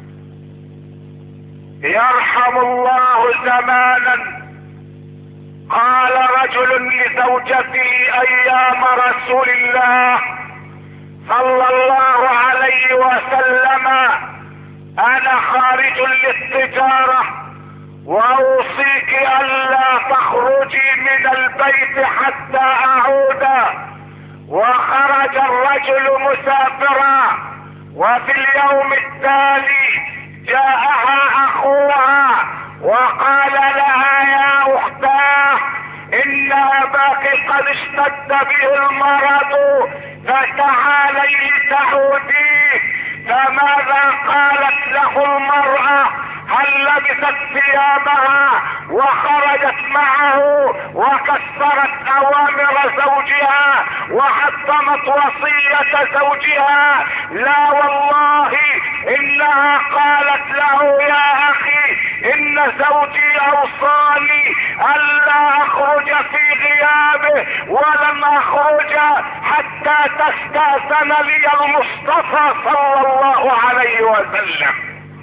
يرحم الله زمانا قال رجل لزوجته ايام رسول الله صلى الله عليه وسلم: انا خارج للتجارة واوصيك الا تخرجي من البيت حتى اعود. وخرج الرجل مسافرا، وفي اليوم التالي جاءها اخوها وقال لها: يا اختاه، ان اباك قد اشتد به المرض فتعالي لتعوديه. فماذا قالت له المرأة؟ هل لبست ثيابها وخرجت معه وكسرت اوامر زوجها وحطمت وصية زوجها؟ لا والله، انها قالت له: يا اخي، ان زوجي اوصاني الا اخرج في غيابه ولم اخرج حتى تستأذن لي المصطفى صلى الله عليه وسلم.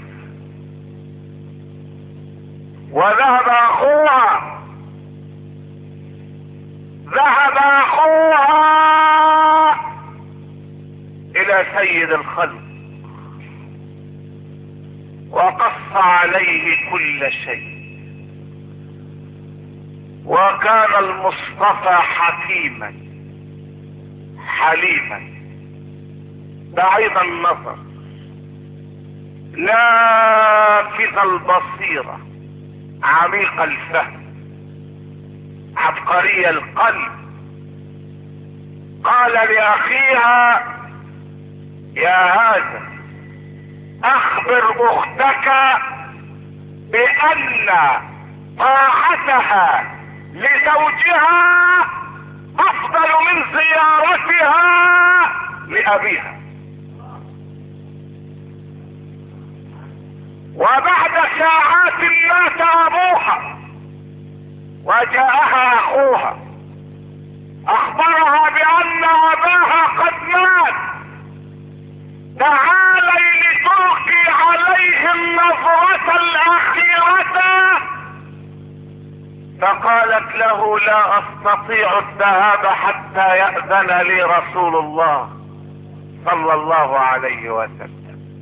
وذهب اخوها الى سيد الخلق وقص عليه كل شيء. وكان المصطفى حكيما حليما بعيد النظر نافذ البصيرة عميق الفهم عبقري القلب. قال لأخيها: يا هذا، اخبر اختك بان طاعتها لزوجها افضل من زيارتها لابيها. وبعد ساعات مات ابوها وجاءها اخوها اخبرها بان اباها قد مات. تعالي لتلقي عليه النظرة الاخيرة. فقالت له: لا استطيع الذهاب حتى يأذن لي رسول الله صلى الله عليه وسلم.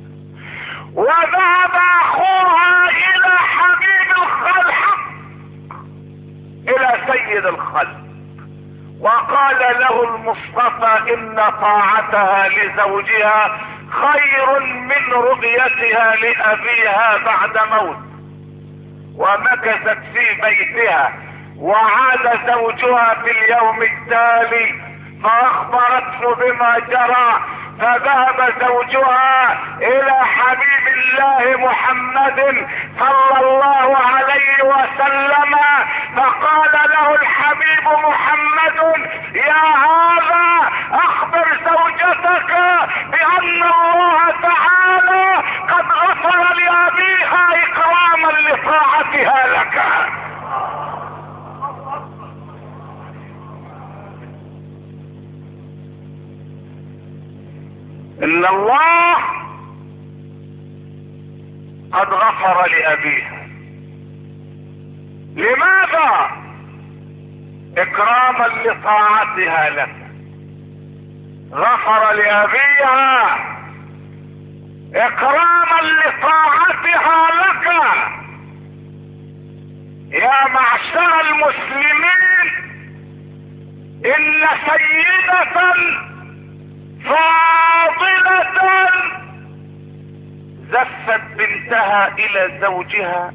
وذهب اخوها الى حبيب الخلق، الى سيد الخلق، وقال له المصطفى: ان طاعتها لزوجها خير من رؤيتها لأبيها بعد موت. ومكثت في بيتها، وعاد زوجها في اليوم التالي فأخبرته بما جرى، فذهب زوجها الى حبيب الله محمد صلى الله عليه وسلم، فقال له الحبيب محمد: يا هذا اخبر زوجتك بان الله تعالى قد غفر لابيها اكراما لطاعتها لك. ان الله قد غفر لابيها. لماذا؟ اكراما لطاعتها لك. غفر لابيها اكراما لطاعتها لك. يا معشر المسلمين، ان سيدة فاضلة زفت بنتها الى زوجها،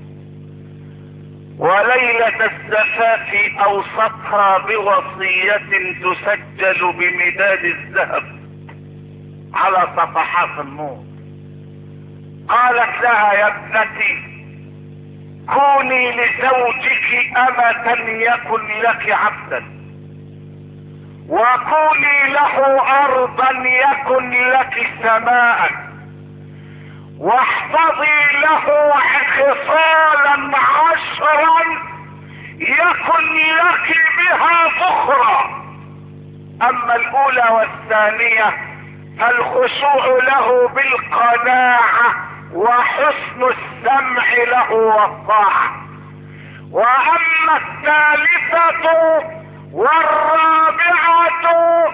وليلة الزفاف اوصتها بوصية تسجل بمداد الذهب على صفحات النور. قالت لها: يا ابنتي، كوني لزوجك أمة يكن لك عبدا، وكوني له أرضا يكن لك سماء، واحفظي له خصالا 10 يكن لك بها ذخرا. أما الأولى والثانية فالخشوع له بالقناعة وحسن السمع له والطاعة. وأما الثالثة والرابعة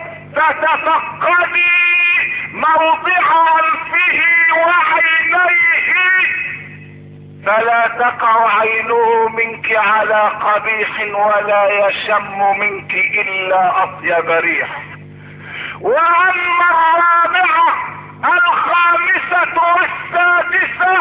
فتفقدي موضع أنفه وعينيه، فلا تقع عينه منك على قبيح ولا يشم منك إلا أطيب ريح. وأما الرابعة الخامسة والسادسة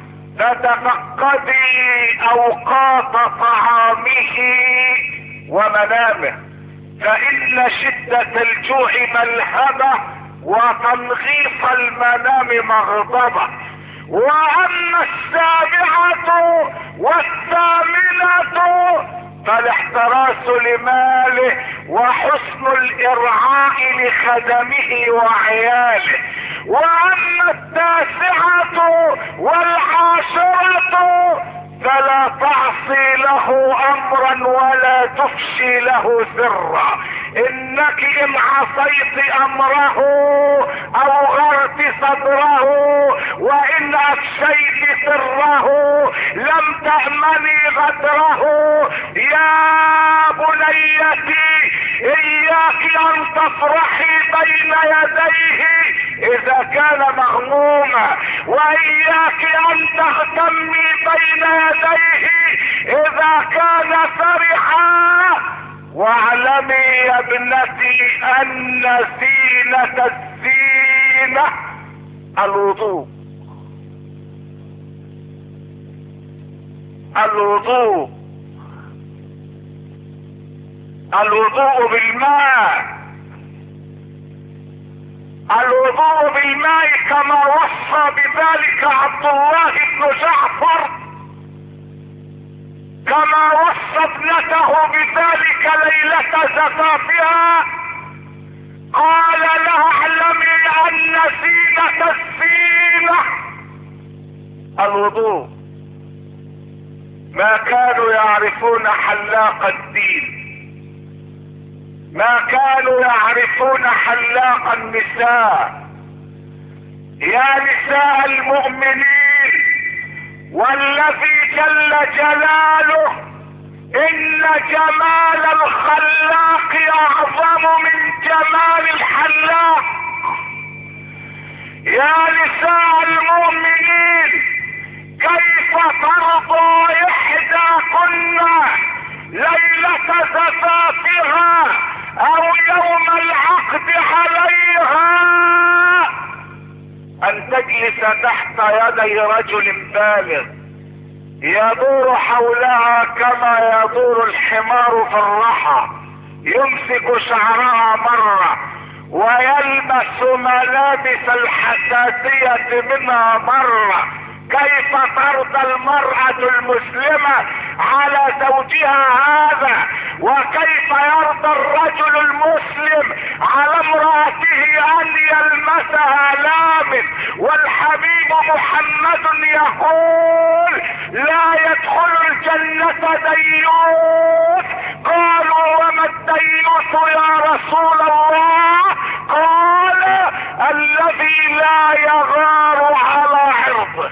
فتفقدي أوقات طعامه ومنامه، فإن شدة الجوع ملهبة وتنغيص المنام مغضبة. وأما السابعة والثامنة فالاحتراس لماله وحسن الإرعاء لخدمه وعياله. وأما التاسعة والعاشرة فلا تعصي له امرا ولا تفشي له سرا. انك ان عصيت امره او غرت صدره وان افشيت سره لم تأمني غدره. يا بنيتي، اياك ان تفرحي بين يديه اذا كان مغموما، واياك ان تغتمي بين يديه اذا كان فرحا. واعلمي يا ابنتي ان زينة الزينة الوضوء. الوضوء بالماء. الوضوء بالماء كما وصى بذلك عبد الله بن جعفر، كما وصى ابنته بذلك ليلة زفافها. قال لها: اعلمي ان زينة الزينة الوضوء. ما كانوا يعرفون حلاق الدين، ما كانوا يعرفون حلاق النساء. يا نساء المؤمنين، والذي جل جلاله ان جمال الخلاق اعظم من جمال الحلاق. يا نساء المؤمنين، كيف ترضى احداكن ليلة زفافها او يوم العقد عليها تحت يدي رجل بالغ يدور حولها كما يدور الحمار في الرحى، يمسك شعرها مرة ويلبس ملابس الحساسية منها مرة. كيف ترضى المرأة المسلمة على زوجها هذا؟ وكيف يرضى الرجل المسلم على امرأته ان يلمسها لامس؟ والحبيب محمد يقول لا يدخل الجنة ديوث. قالوا وما الديوث يا رسول الله؟ قال الذي لا يغار على عرضه.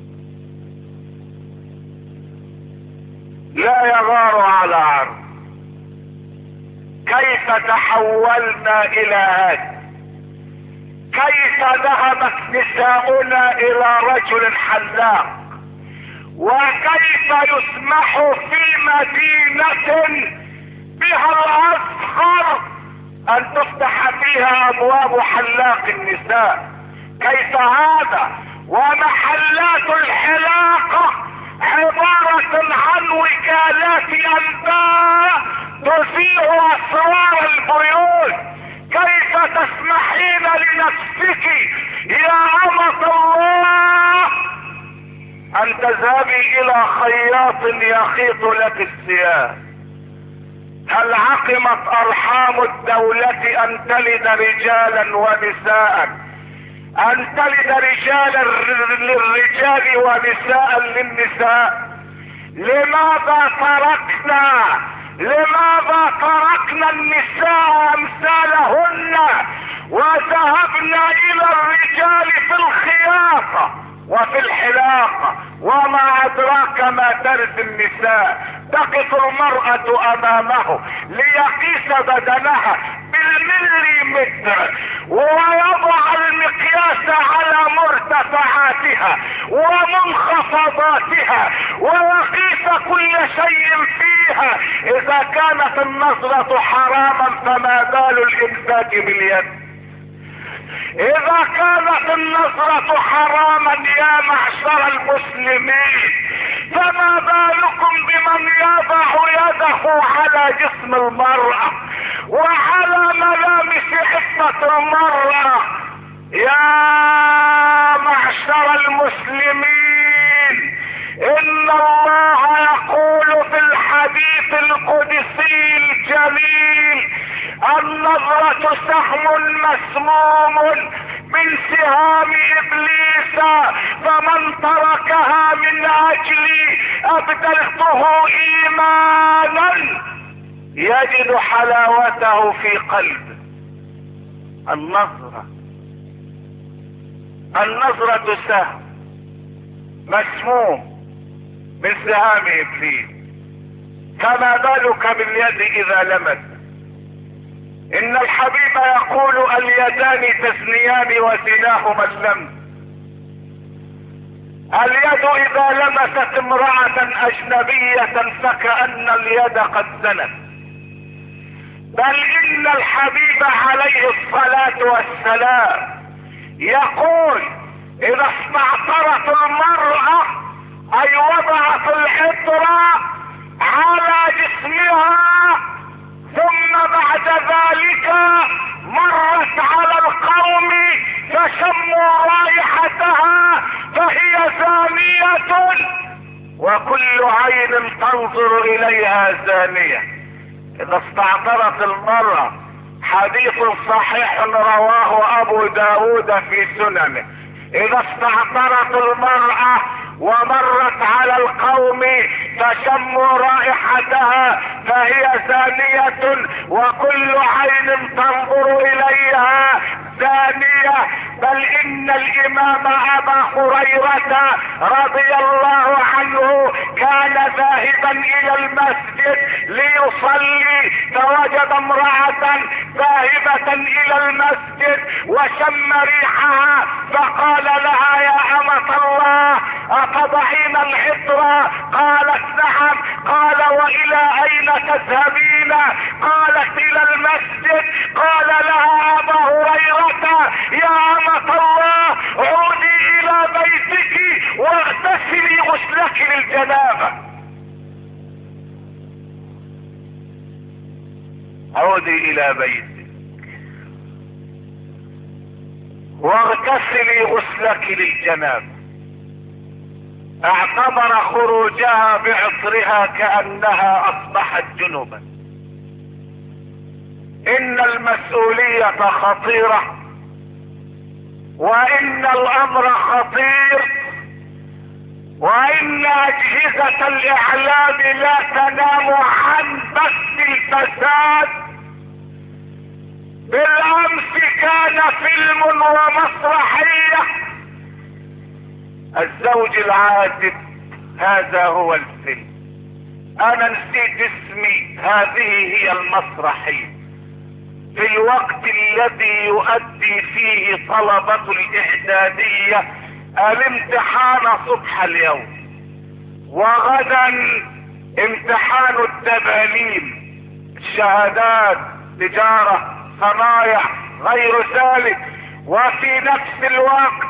لا يغار على عرض. كيف تحولنا الى هذا؟ كيف ذهبت نساؤنا الى رجل حلاق؟ وكيف يسمح في مدينة بها الاصغر ان تفتح فيها ابواب حلاق النساء؟ كيف هذا ومحلات الحلاقة عبارة عن وكالات انباء تذيع اسرار البيوت؟ كيف تسمحين لنفسك يا أمة الله ان تذهبي الى خياط يخيط لك الثياب؟ هل عقمت ارحام الدولة ان تلد رجالا ونساء، ان تلد رجالا للرجال ونساء للنساء؟ لماذا تركنا النساء امثالهن وذهبنا الى الرجال في الخياطة وفي الحلاقة؟ وما ادراك ما ترث النساء. تقف المرأة امامه ليقيس بدنها بالمليمتر ويضع المقياس على مرتفعاتها ومنخفضاتها ويقيس كل شيء فيها. اذا كانت النظرة حراما فما بال الامساك باليد؟ اذا كانت النظرة حراما يا معشر المسلمين فما بالكم بمن يضع يده على جسم المرأة وعلى ملامس عفة المرأة؟ يا معشر المسلمين، ان الله يقول في الحديث القدسي الجليل: النظرة سهم مسموم من سهام ابليس، فمن تركها من اجلي ابدلته ايمانا يجد حلاوته في قلبه. النظرة سهم مسموم من سهام ابليس، فما بالك باليد اذا لمس؟ ان الحبيب يقول: اليدان تزنيان وزناهما اللمس. اليد اذا لمست امرأة اجنبية فكأن اليد قد زنت. بل ان الحبيب عليه الصلاة والسلام يقول: اذا استعطرت المرأة اي وضعت العطر على جسمها ثم بعد ذلك مرت على القوم فشموا رائحتها فهي زانية، وكل عين تنظر اليها زانية. اذا استعطرت المرأة، حديث صحيح رواه ابو داود في سننه، اذا استعطرت المرأة ومرت على القوم فشموا رائحتها فهي زانية، وكل عين تنظر اليها زانية. بل ان الامام ابا هريرة رضي الله عنه كان ذاهبا الى المسجد ليصلي فوجد امرأة ذاهبة الى المسجد وشم ريحها فقال لها: يا امة الله اتضعين العطر؟ قالت: نعم. قال: والى اين تذهبين؟ قالت: الى المسجد. قال لها ابا هريرة: يا امة الله عودي الى الجنابة. عودي الى بيتك واغتسلي غسلك للجنابة. اعتبر خروجها بعطرها كأنها اصبحت جنبا. ان المسؤولية خطيرة، وان الامر خطير، وان اجهزة الاعلام لا تنام عن بث الفساد. بالامس كان فيلم ومسرحية الزوج العازب، هذا هو الفيلم. انا نسيت اسمي. هذه هي المسرحية. في الوقت الذي يؤدي فيه طلبة الاعدادية الامتحان صبح اليوم، وغدا امتحان الدبالين، شهادات، تجارة، صنايع، غير ذلك. وفي نفس الوقت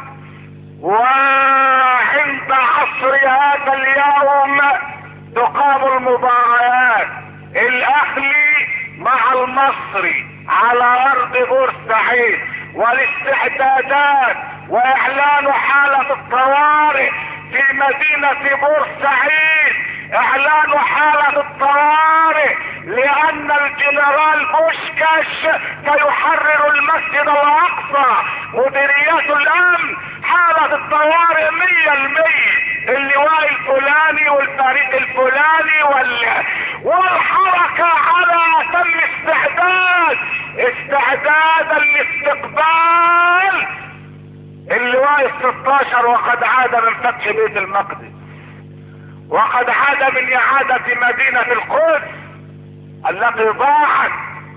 وعند عصر هذا اليوم تقام المباريات، الاهلي مع المصري على ارض بورسعيد، والاستعدادات واعلان حالة الطوارئ في مدينة بورسعيد. اعلان حالة الطوارئ لان الجنرال بوشكاش سيحرر المسجد الاقصى. مديريات الامن حالة الطوارئ 100%، اللواء الفلاني والفريق الفلاني والحركة على اتم استعداد، استعدادا لاستقبال اللواء ال16، وقد عاد من فتح بيت المقدس، وقد عاد من اعادة مدينة القدس التي ضاعت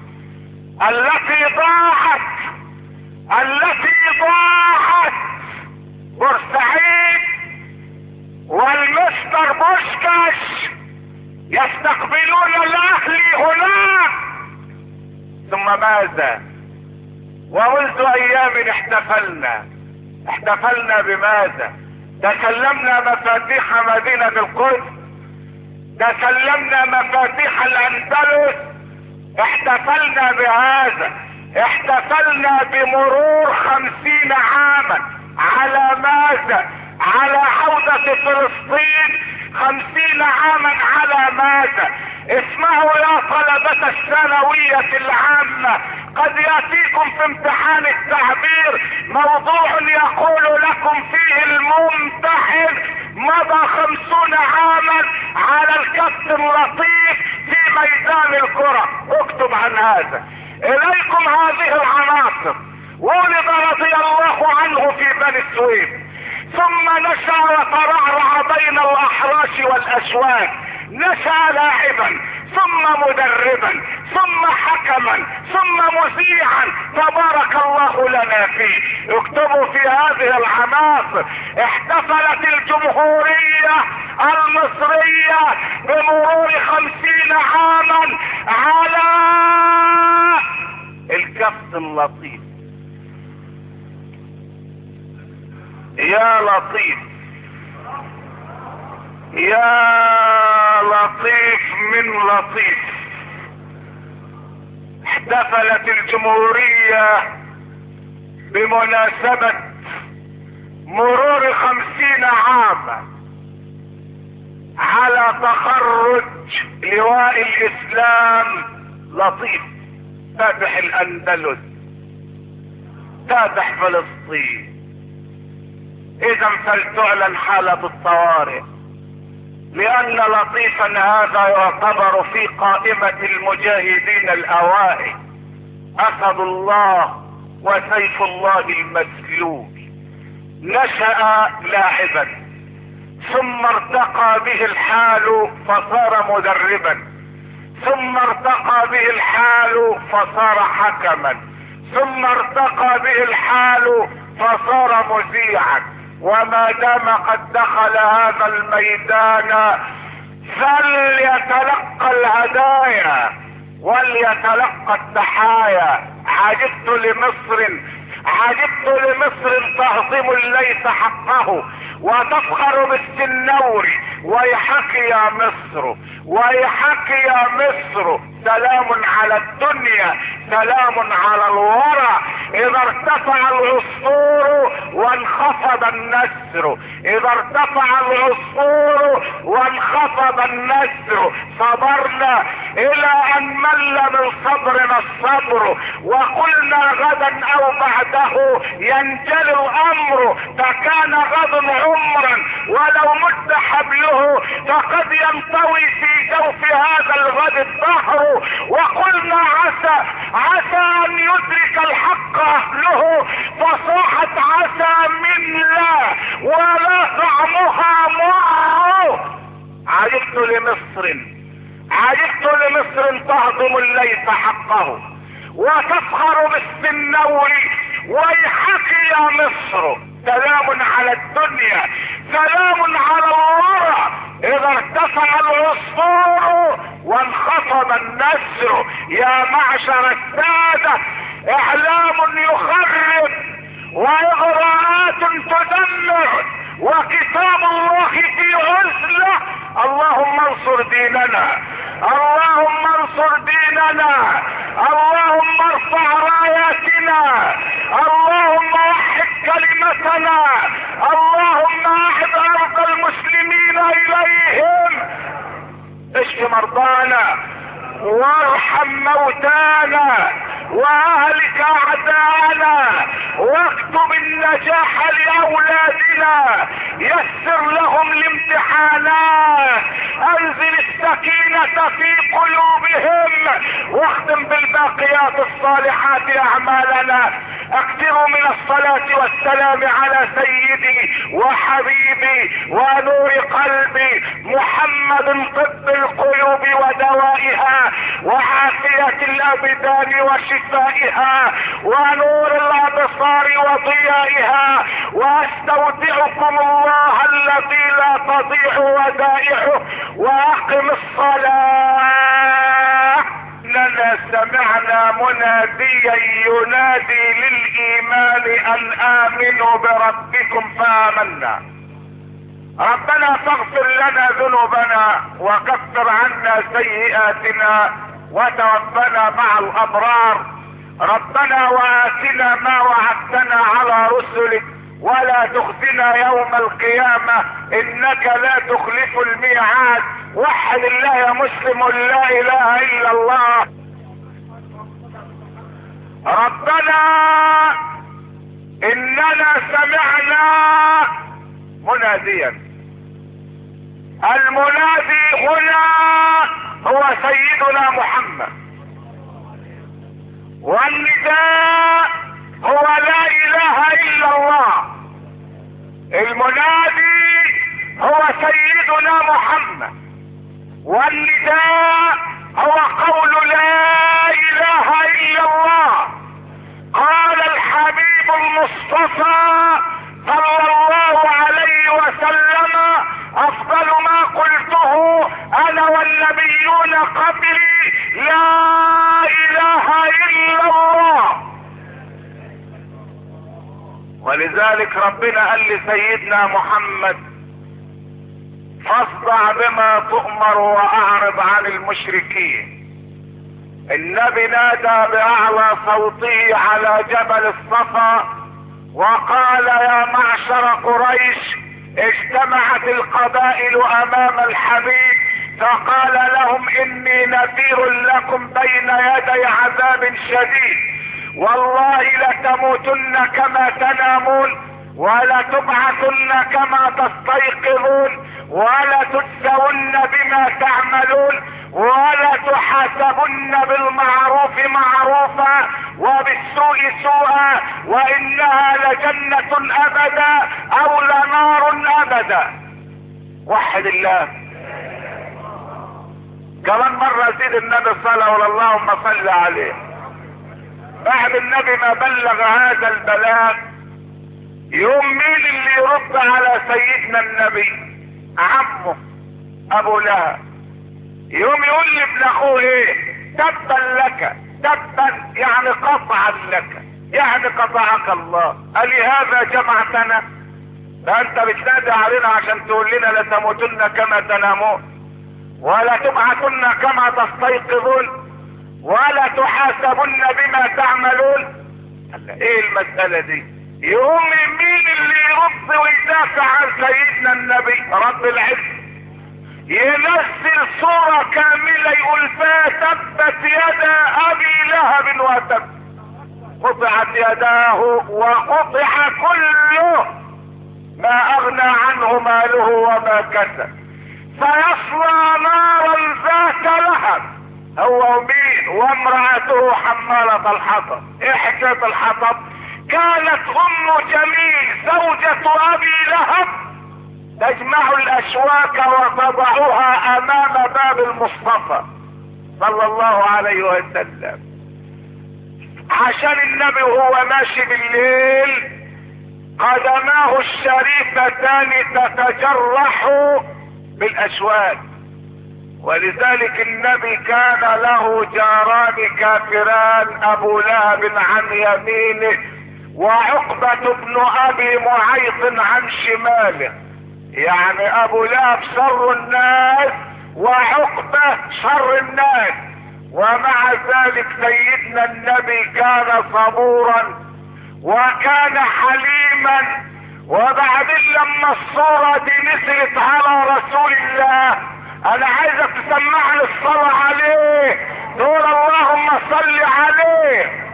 بورسعيد. والمستر بوشكاش يستقبلون الاهلي هناك. ثم ماذا؟ ومنذ ايام احتفلنا بماذا؟ تسلمنا مفاتيح مدينة القدس، تسلمنا مفاتيح الاندلس. احتفلنا بهذا، احتفلنا بمرور 50 عاما على ماذا؟ على عودة فلسطين. 50 عاما على ماذا؟ اسمعوا يا طلبة الثانوية العامة، قد يأتيكم في امتحان التعبير موضوع يقول لكم فيه الممتحن مضى 50 عاما على الكابتن لطيف في ميدان الكرة. اكتب عن هذا. اليكم هذه العناصر. ولد رضي الله عنه في بني سويف، ثم نشأ وترعرع بين الاحراش والاشواك. نشأ لاعبا، ثم مدربا، ثم حكما، ثم مذيعا، تبارك الله لنا فيه. اكتبوا في هذه العناصر. احتفلت الجمهورية المصرية بمرور 50 عاما على الكابتن لطيف. يا لطيف، يا لطيف من لطيف. احتفلت الجمهورية بمناسبة مرور 50 عاما على تخرج لواء الاسلام لطيف، فاتح الاندلس، فاتح فلسطين. اذا فلتعلن حالة الطوارئ، لان لطيفا هذا يعتبر في قائمة المجاهدين الاوائل. اسد الله وسيف الله المسلول. نشأ لاعبا، ثم ارتقى به الحال فصار مدربا، ثم ارتقى به الحال فصار حكما، ثم ارتقى به الحال فصار مذيعا. وما دام قد دخل هذا الميدان فليتلقى الهدايا وليتلقى التحايا. عجبت لمصر تهضم ليس حقه، وتفخر بالسنوري ويحك يا مصر، ويحك يا مصر. سلام على الدنيا، سلام على الورى. اذا ارتفع العصفور وانخفض النسر، اذا ارتفع العصفور وانخفض النسر، صبرنا الى ان مل من صبرنا الصبر، وقلنا غدا او بعده ينجلي الامر، فكان غد عمرا ولو مد حبله فقد ينطوي في جوف هذا الغد الدهر. وقلنا عسى ان يدرك الحق اهله، فصاحت عسى من لا ولا طعمها مر. عجبت لمصر، عجبت لمصر تهضم الليث حقه وتفخر بالسنور. ويحك يا مصر، سلام على الدنيا، سلام على الورى. اذا ارتفع العصفور وانخفض النسر. يا معشر السادة، اعلام يخرب واغراءات تدمر وكتاب الله في عزلة. اللهم انصر ديننا، اللهم انصر ديننا، اللهم ارفع راياتنا، اللهم وحد كلمتنا، اللهم اعد ارض المسلمين اليهم. اشف مرضانا وارحم موتانا واهلك اعداءنا، واكتب النجاح لاولادنا، يسر لهم الامتحانات، انزل السكينة في قلوبهم، واختم بالباقيات الصالحات اعمالنا. اكثروا من الصلاة والسلام على سيدي وحبيبي ونور قلبي محمد، طب القلوب ودوائها وعافية الابدان وشفائها ونور الابصار وضيائها. واستودعكم الله الذي لا تضيع ودائعه، واقم الصلاة. اننا سمعنا مناديا ينادي للايمان ان امنوا بربكم فامنا. ربنا فاغفر لنا ذنوبنا وكفر عنا سيئاتنا وتوفنا مع الابرار. ربنا واتنا ما وعدتنا على رسلك ولا تخزنا يوم القيامة انك لا تخلف الميعاد. وحد الله يا مسلم، لا اله الا الله. ربنا اننا سمعنا مناديا، المنادي هنا هو سيدنا محمد، والنداء هو لا اله الا الله. المنادي هو سيدنا محمد، والنداء هو قول لا اله الا الله. قال الحبيب المصطفى صلى الله عليه وسلم: افضل ما قلته انا والنبيون قبلي لا اله الا الله. ولذلك ربنا قال لسيدنا محمد: فاصدع بما تؤمر واعرض عن المشركين. النبي نادى باعلى صوته على جبل الصفا وقال: يا معشر قريش، اجتمعت القبائل امام الحبيب، فقال لهم: اني نذير لكم بين يدي عذاب شديد، والله لتموتن كما تنامون ولتبعثن كما تستيقظون ولتجزون بما تعملون ولتحاسبن بالمعروف معروفا وبالسوء سوءا، وانها لجنة ابدا او لنار ابدا. وحد الله. كمان مرة زيد النبي صلى اللهم صل عليه. بعد النبي ما بلغ هذا البلاغ، يوم مين اللي يرد على سيدنا النبي؟ عمه ابو لهب. يوم يقول لابن اخوه ايه؟ تبا لك، تبا يعني قطعا لك، يعني قطعك الله، ألهذا جمعتنا؟ ده انت بتنادي علينا عشان تقول لنا لا تموتن كما تنامون ولا تبعثن كما تستيقظون ولا تحاسبن بما تعملون. ايه المسألة دي؟ يقوم مين اللي يرد ويدافع عن سيدنا النبي؟ رب العزة يمثل صورة كاملة يقول فيها تبت يدا ابي لهب وتب، قطعت يداه وقطع كله ما اغنى عنه ماله وما كسب سيصلى نارا ذات لهب هو ومين وامرأته حمالة الحطب. ايه حكاية الحطب؟ كانت ام جميل زوجة ابي لهب تجمع الاشواك وتضعها امام باب المصطفى صلى الله عليه وسلم عشان النبي وهو ماشي بالليل قدماه الشريفتان تتجرح بالاشواك. ولذلك النبي كان له جاران كافران ابو لهب عن يمينه وعقبة بن ابي معيط عن شماله، يعني ابو لهب شر الناس وعقبة شر الناس، ومع ذلك سيدنا النبي كان صبورا وكان حليما. وبعدين لما الصورة دي نزلت على رسول الله انا عايزك تسمعني الصلاة عليه تقول اللهم صل عليه.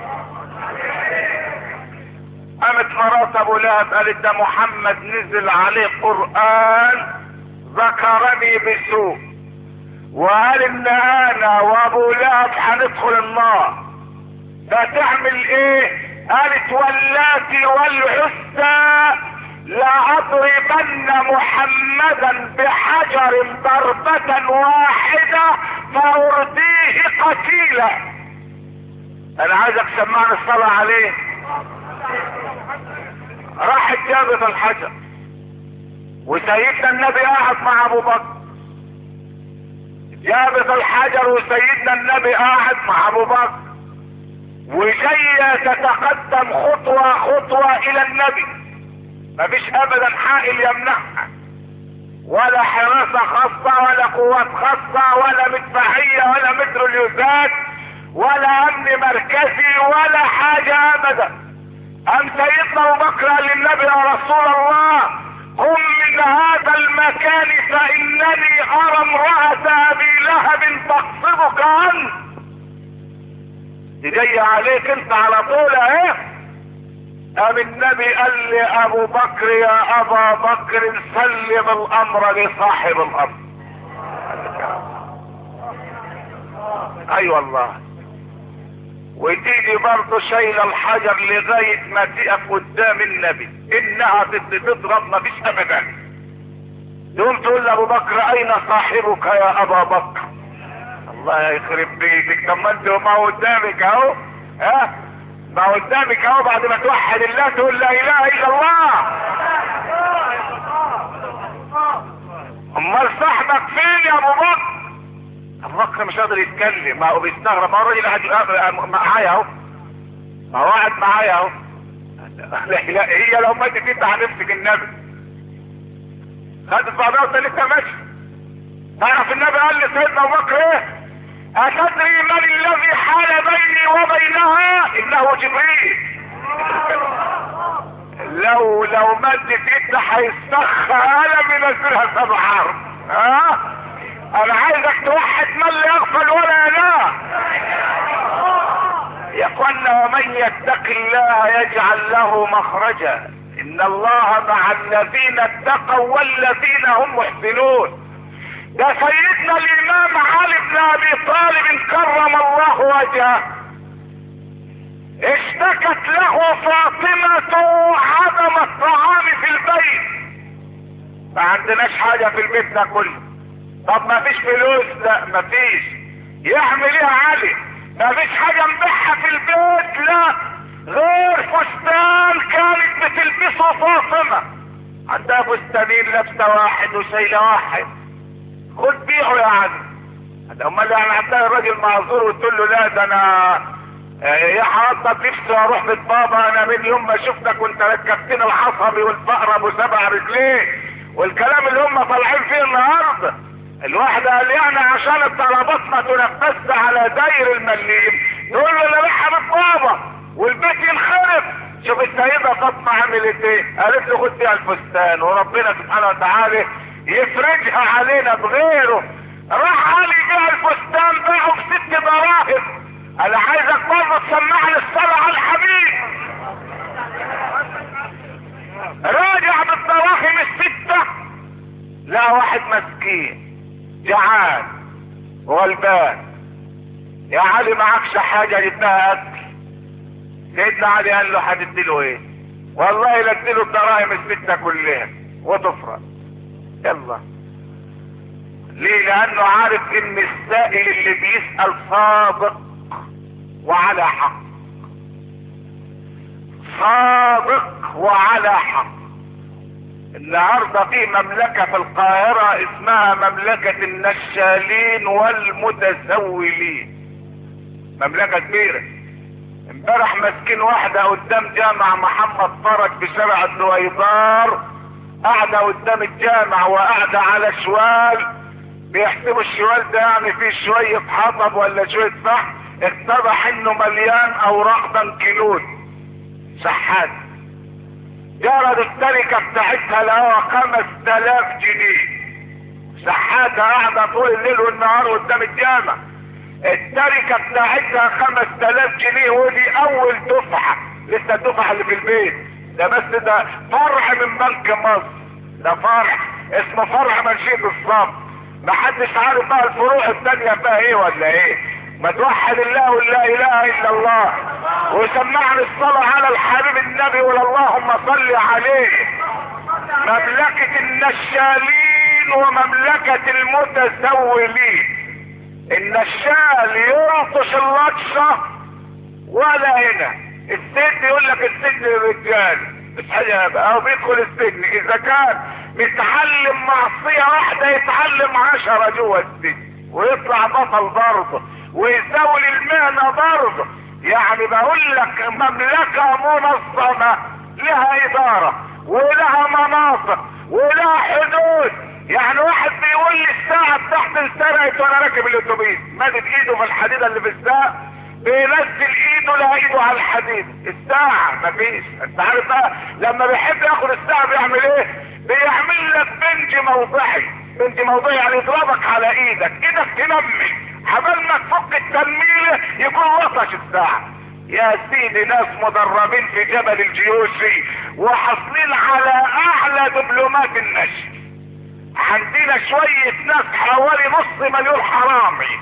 قامت مرات ابو لهب قالت ده محمد نزل عليه قرآن ذكرني بسوء وقال ان انا وابو لهب هندخل النار، فتعمل ايه؟ قالت واللاتي والعزى لأضربن محمدا بحجر ضربة واحدة فأرديه قتيلا. انا عايزك تسمعني الصلاة عليه. راحت جابت الحجر وسيدنا النبي قاعد مع ابو بكر، جابت الحجر وسيدنا النبي قاعد مع ابو بكر وجاية تتقدم خطوة خطوة الى النبي، مفيش ابدا حائل يمنعها ولا حراسة خاصة ولا قوات خاصة ولا مدفعية ولا متروليوزات ولا امن مركزي ولا حاجة ابدا. ام سيدنا ابو بكر قال للنبي يا رسول الله قم من هذا المكان فانني ارى امرأة ابي لهب تقصدك عنه. دي جاية عليك انت على طول اهي. قام النبي قال لي ابو بكر يا ابا بكر سلم الامر لصاحب الامر. اي والله. وتيجي برضه شايله الحجر لغايه ما تقف قدام النبي انها تضرب مفيش ابدا. تقوم تقول لابو بكر اين صاحبك يا ابا بكر؟ الله يخرب بيتك. طب ما انت ما قدامك اهو، ها ما قدامك اهو. بعد ما توحد الله تقول لا اله الا الله. امال صاحبك فين يا ابو بكر؟ ابو بكر مش قادر يتكلم، ما هو بيستغرب. ما هو الراجل قاعد معايا اهو، ما هو قاعد معايا اهو. لا هي لو ماتت انت هنمسك النبي. خدت بعضها وقالت ماشي. تعرف النبي قال لسيدنا ابو بكر ايه؟ اتدري من الذي حال بيني وبينها؟ انه جبريل. لو مدت انت هيستخى قلم ينزلها 7 حرب. ها انا عايزك توحد من لا يغفل ولا ينام. يا اخوانا ومن يتق الله يجعل له مخرجا ان الله مع الذين اتقوا والذين هم محسنون. ده سيدنا الامام علي بن ابي طالب كرم الله وجهه اشتكت له فاطمة عدم الطعام في البيت، ما عندناش حاجة في البيت ناكلها. طب ما فيش فلوس؟ لا ما فيش. يعمل ايه علي؟ ما فيش حاجة نبيعها في البيت؟ لا غير فستان كانت بتلبسه فاطمة، عندها فستانين لابسة واحد وشايلة واحد، خد بيعه يا عم. امال يعني هتلاقي الراجل معذور وتقول له لا ده انا يا حضرتك نفسي اروح بيت بابا، انا من يوم ما شفتك وانت ركبتني العصبي والفقر ابو 7 رجلين والكلام اللي هم طالعين فيه النهارده. الواحد قال يعني عشان الطلبات ما تنفذش على داير المليم تقول له لا بيت بابا والبيت ينخرب. شوف السيدة فاطمة عملت ايه؟ قالت له خد فيها الفستان وربنا سبحانه وتعالى يفرجها علينا بغيره. راح علي بيع الفستان باعه ب6 دراهم. انا عايزك برضه تسمعني الصلاة على الحبيب. راجع بالدراهم ال6 لا واحد مسكين جعان وغلبان. يا علي معكش حاجة جبتها اكل. سيدنا علي قال له هتديله ايه؟ والله لا اديله الدراهم ال6 كلها وتفرق. يلا ليه؟ لانه عارف ان السائل اللي بيسأل صادق وعلى حق. صادق وعلى حق. النهارده في مملكة في القاهرة اسمها مملكة النشالين والمتسولين. مملكة كبيرة. امبارح ماسكين واحدة قدام جامع محمد فرج في شارع الدويدار، قاعدة قدام الجامع وقاعدة على شوال بيحسبوا الشوال ده يعني فيه شوية حطب ولا شوية فحم، اتضح انه مليان اوراق بنكنوت شحات. جرد التركة بتاعتها لها 5000 جنيه. شحاتة قاعدة طول الليل والنهار قدام الجامع. التركة بتاعتها 5000 جنيه ودي اول دفعة، لسه الدفعة اللي في البيت ده بس ده فرع من بنك مصر. ده فرع اسمه فرع منشية الصبر. محدش عارف بقى الفروع التانية بقى ايه ولا ايه. ما توحد الله ولا اله الا الله وسمعني الصلاة على الحبيب النبي ولا اللهم صل عليه. مملكة النشالين ومملكة المتسولين. النشال يلطش اللطشة ولا هنا. السجن يقول لك السجن للرجال مش حاجة بقى، او بيدخل السجن اذا كان متعلم معصية واحدة يتعلم 10 جوه السجن ويطلع بطل برضه ويزاول المهنة برضه. يعني بقول لك مملكة منظمة لها ادارة ولها مناطق ولها حدود. يعني واحد بيقول لي الساعة بتاعت انسرقت وانا راكب الاتوبيس، مادت ايده في الحديدة اللي في الساعة بينزل ايده لا ايده على الحديد. الساعة مفيش. انت عارف بقى لما بيحب ياخد الساعة بيعمل ايه؟ بيعمل لك بنج موضعي. بنج موضعي يعني يضربك على ايدك تنمي حبال ما تفك التنميلة يكون وطش الساعة. يا سيدي ناس مدربين في جبل الجيوشي وحاصلين على اعلى دبلومات النشر. عندنا شوية ناس حوالي 500,000 حرامي.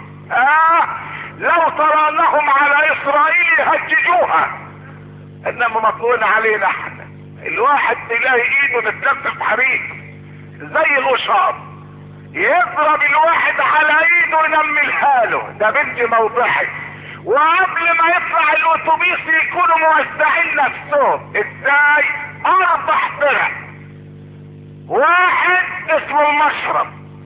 لو ترانهم على اسرائيل يهججوها، انما مطلوبين علينا احنا. الواحد تلاقي ايده متلفف حريق زي القشاط، يضرب الواحد على ايده ينملها له. ده بنج موضحي. وقبل ما يطلع الاتوبيس يكونوا موزعين نفسهم. ازاي؟ 4 فرق. واحد اسمه المشرب،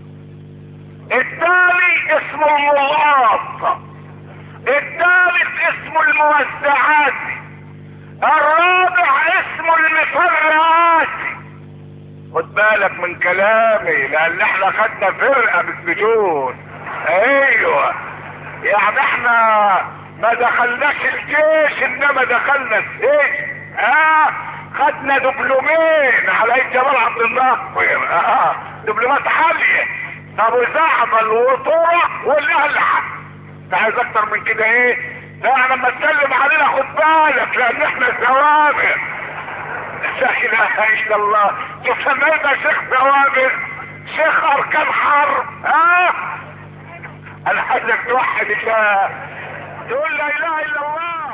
الثاني اسمه الملاط، الثالث اسمه الموزعاتي، الرابع اسمه المفرعاتي. خد بالك من كلامي لان احنا خدنا فرقة بالسجون. ايوه يعني احنا ما دخلناش الجيش انما دخلنا السجن. خدنا دبلومين على ايد جمال عبد الناصر. دبلومات عالية. ابو زعبل وطرق والقلعة. انت عايز اكتر من كده ايه؟ لا لما تسلم علينا خد بالك لان احنا ثوابت. لا اله الا الله. شوف سمينا شيخ ثوابت، شيخ اركان حرب. انا عايزك توحد الله تقول لا اله الا الله.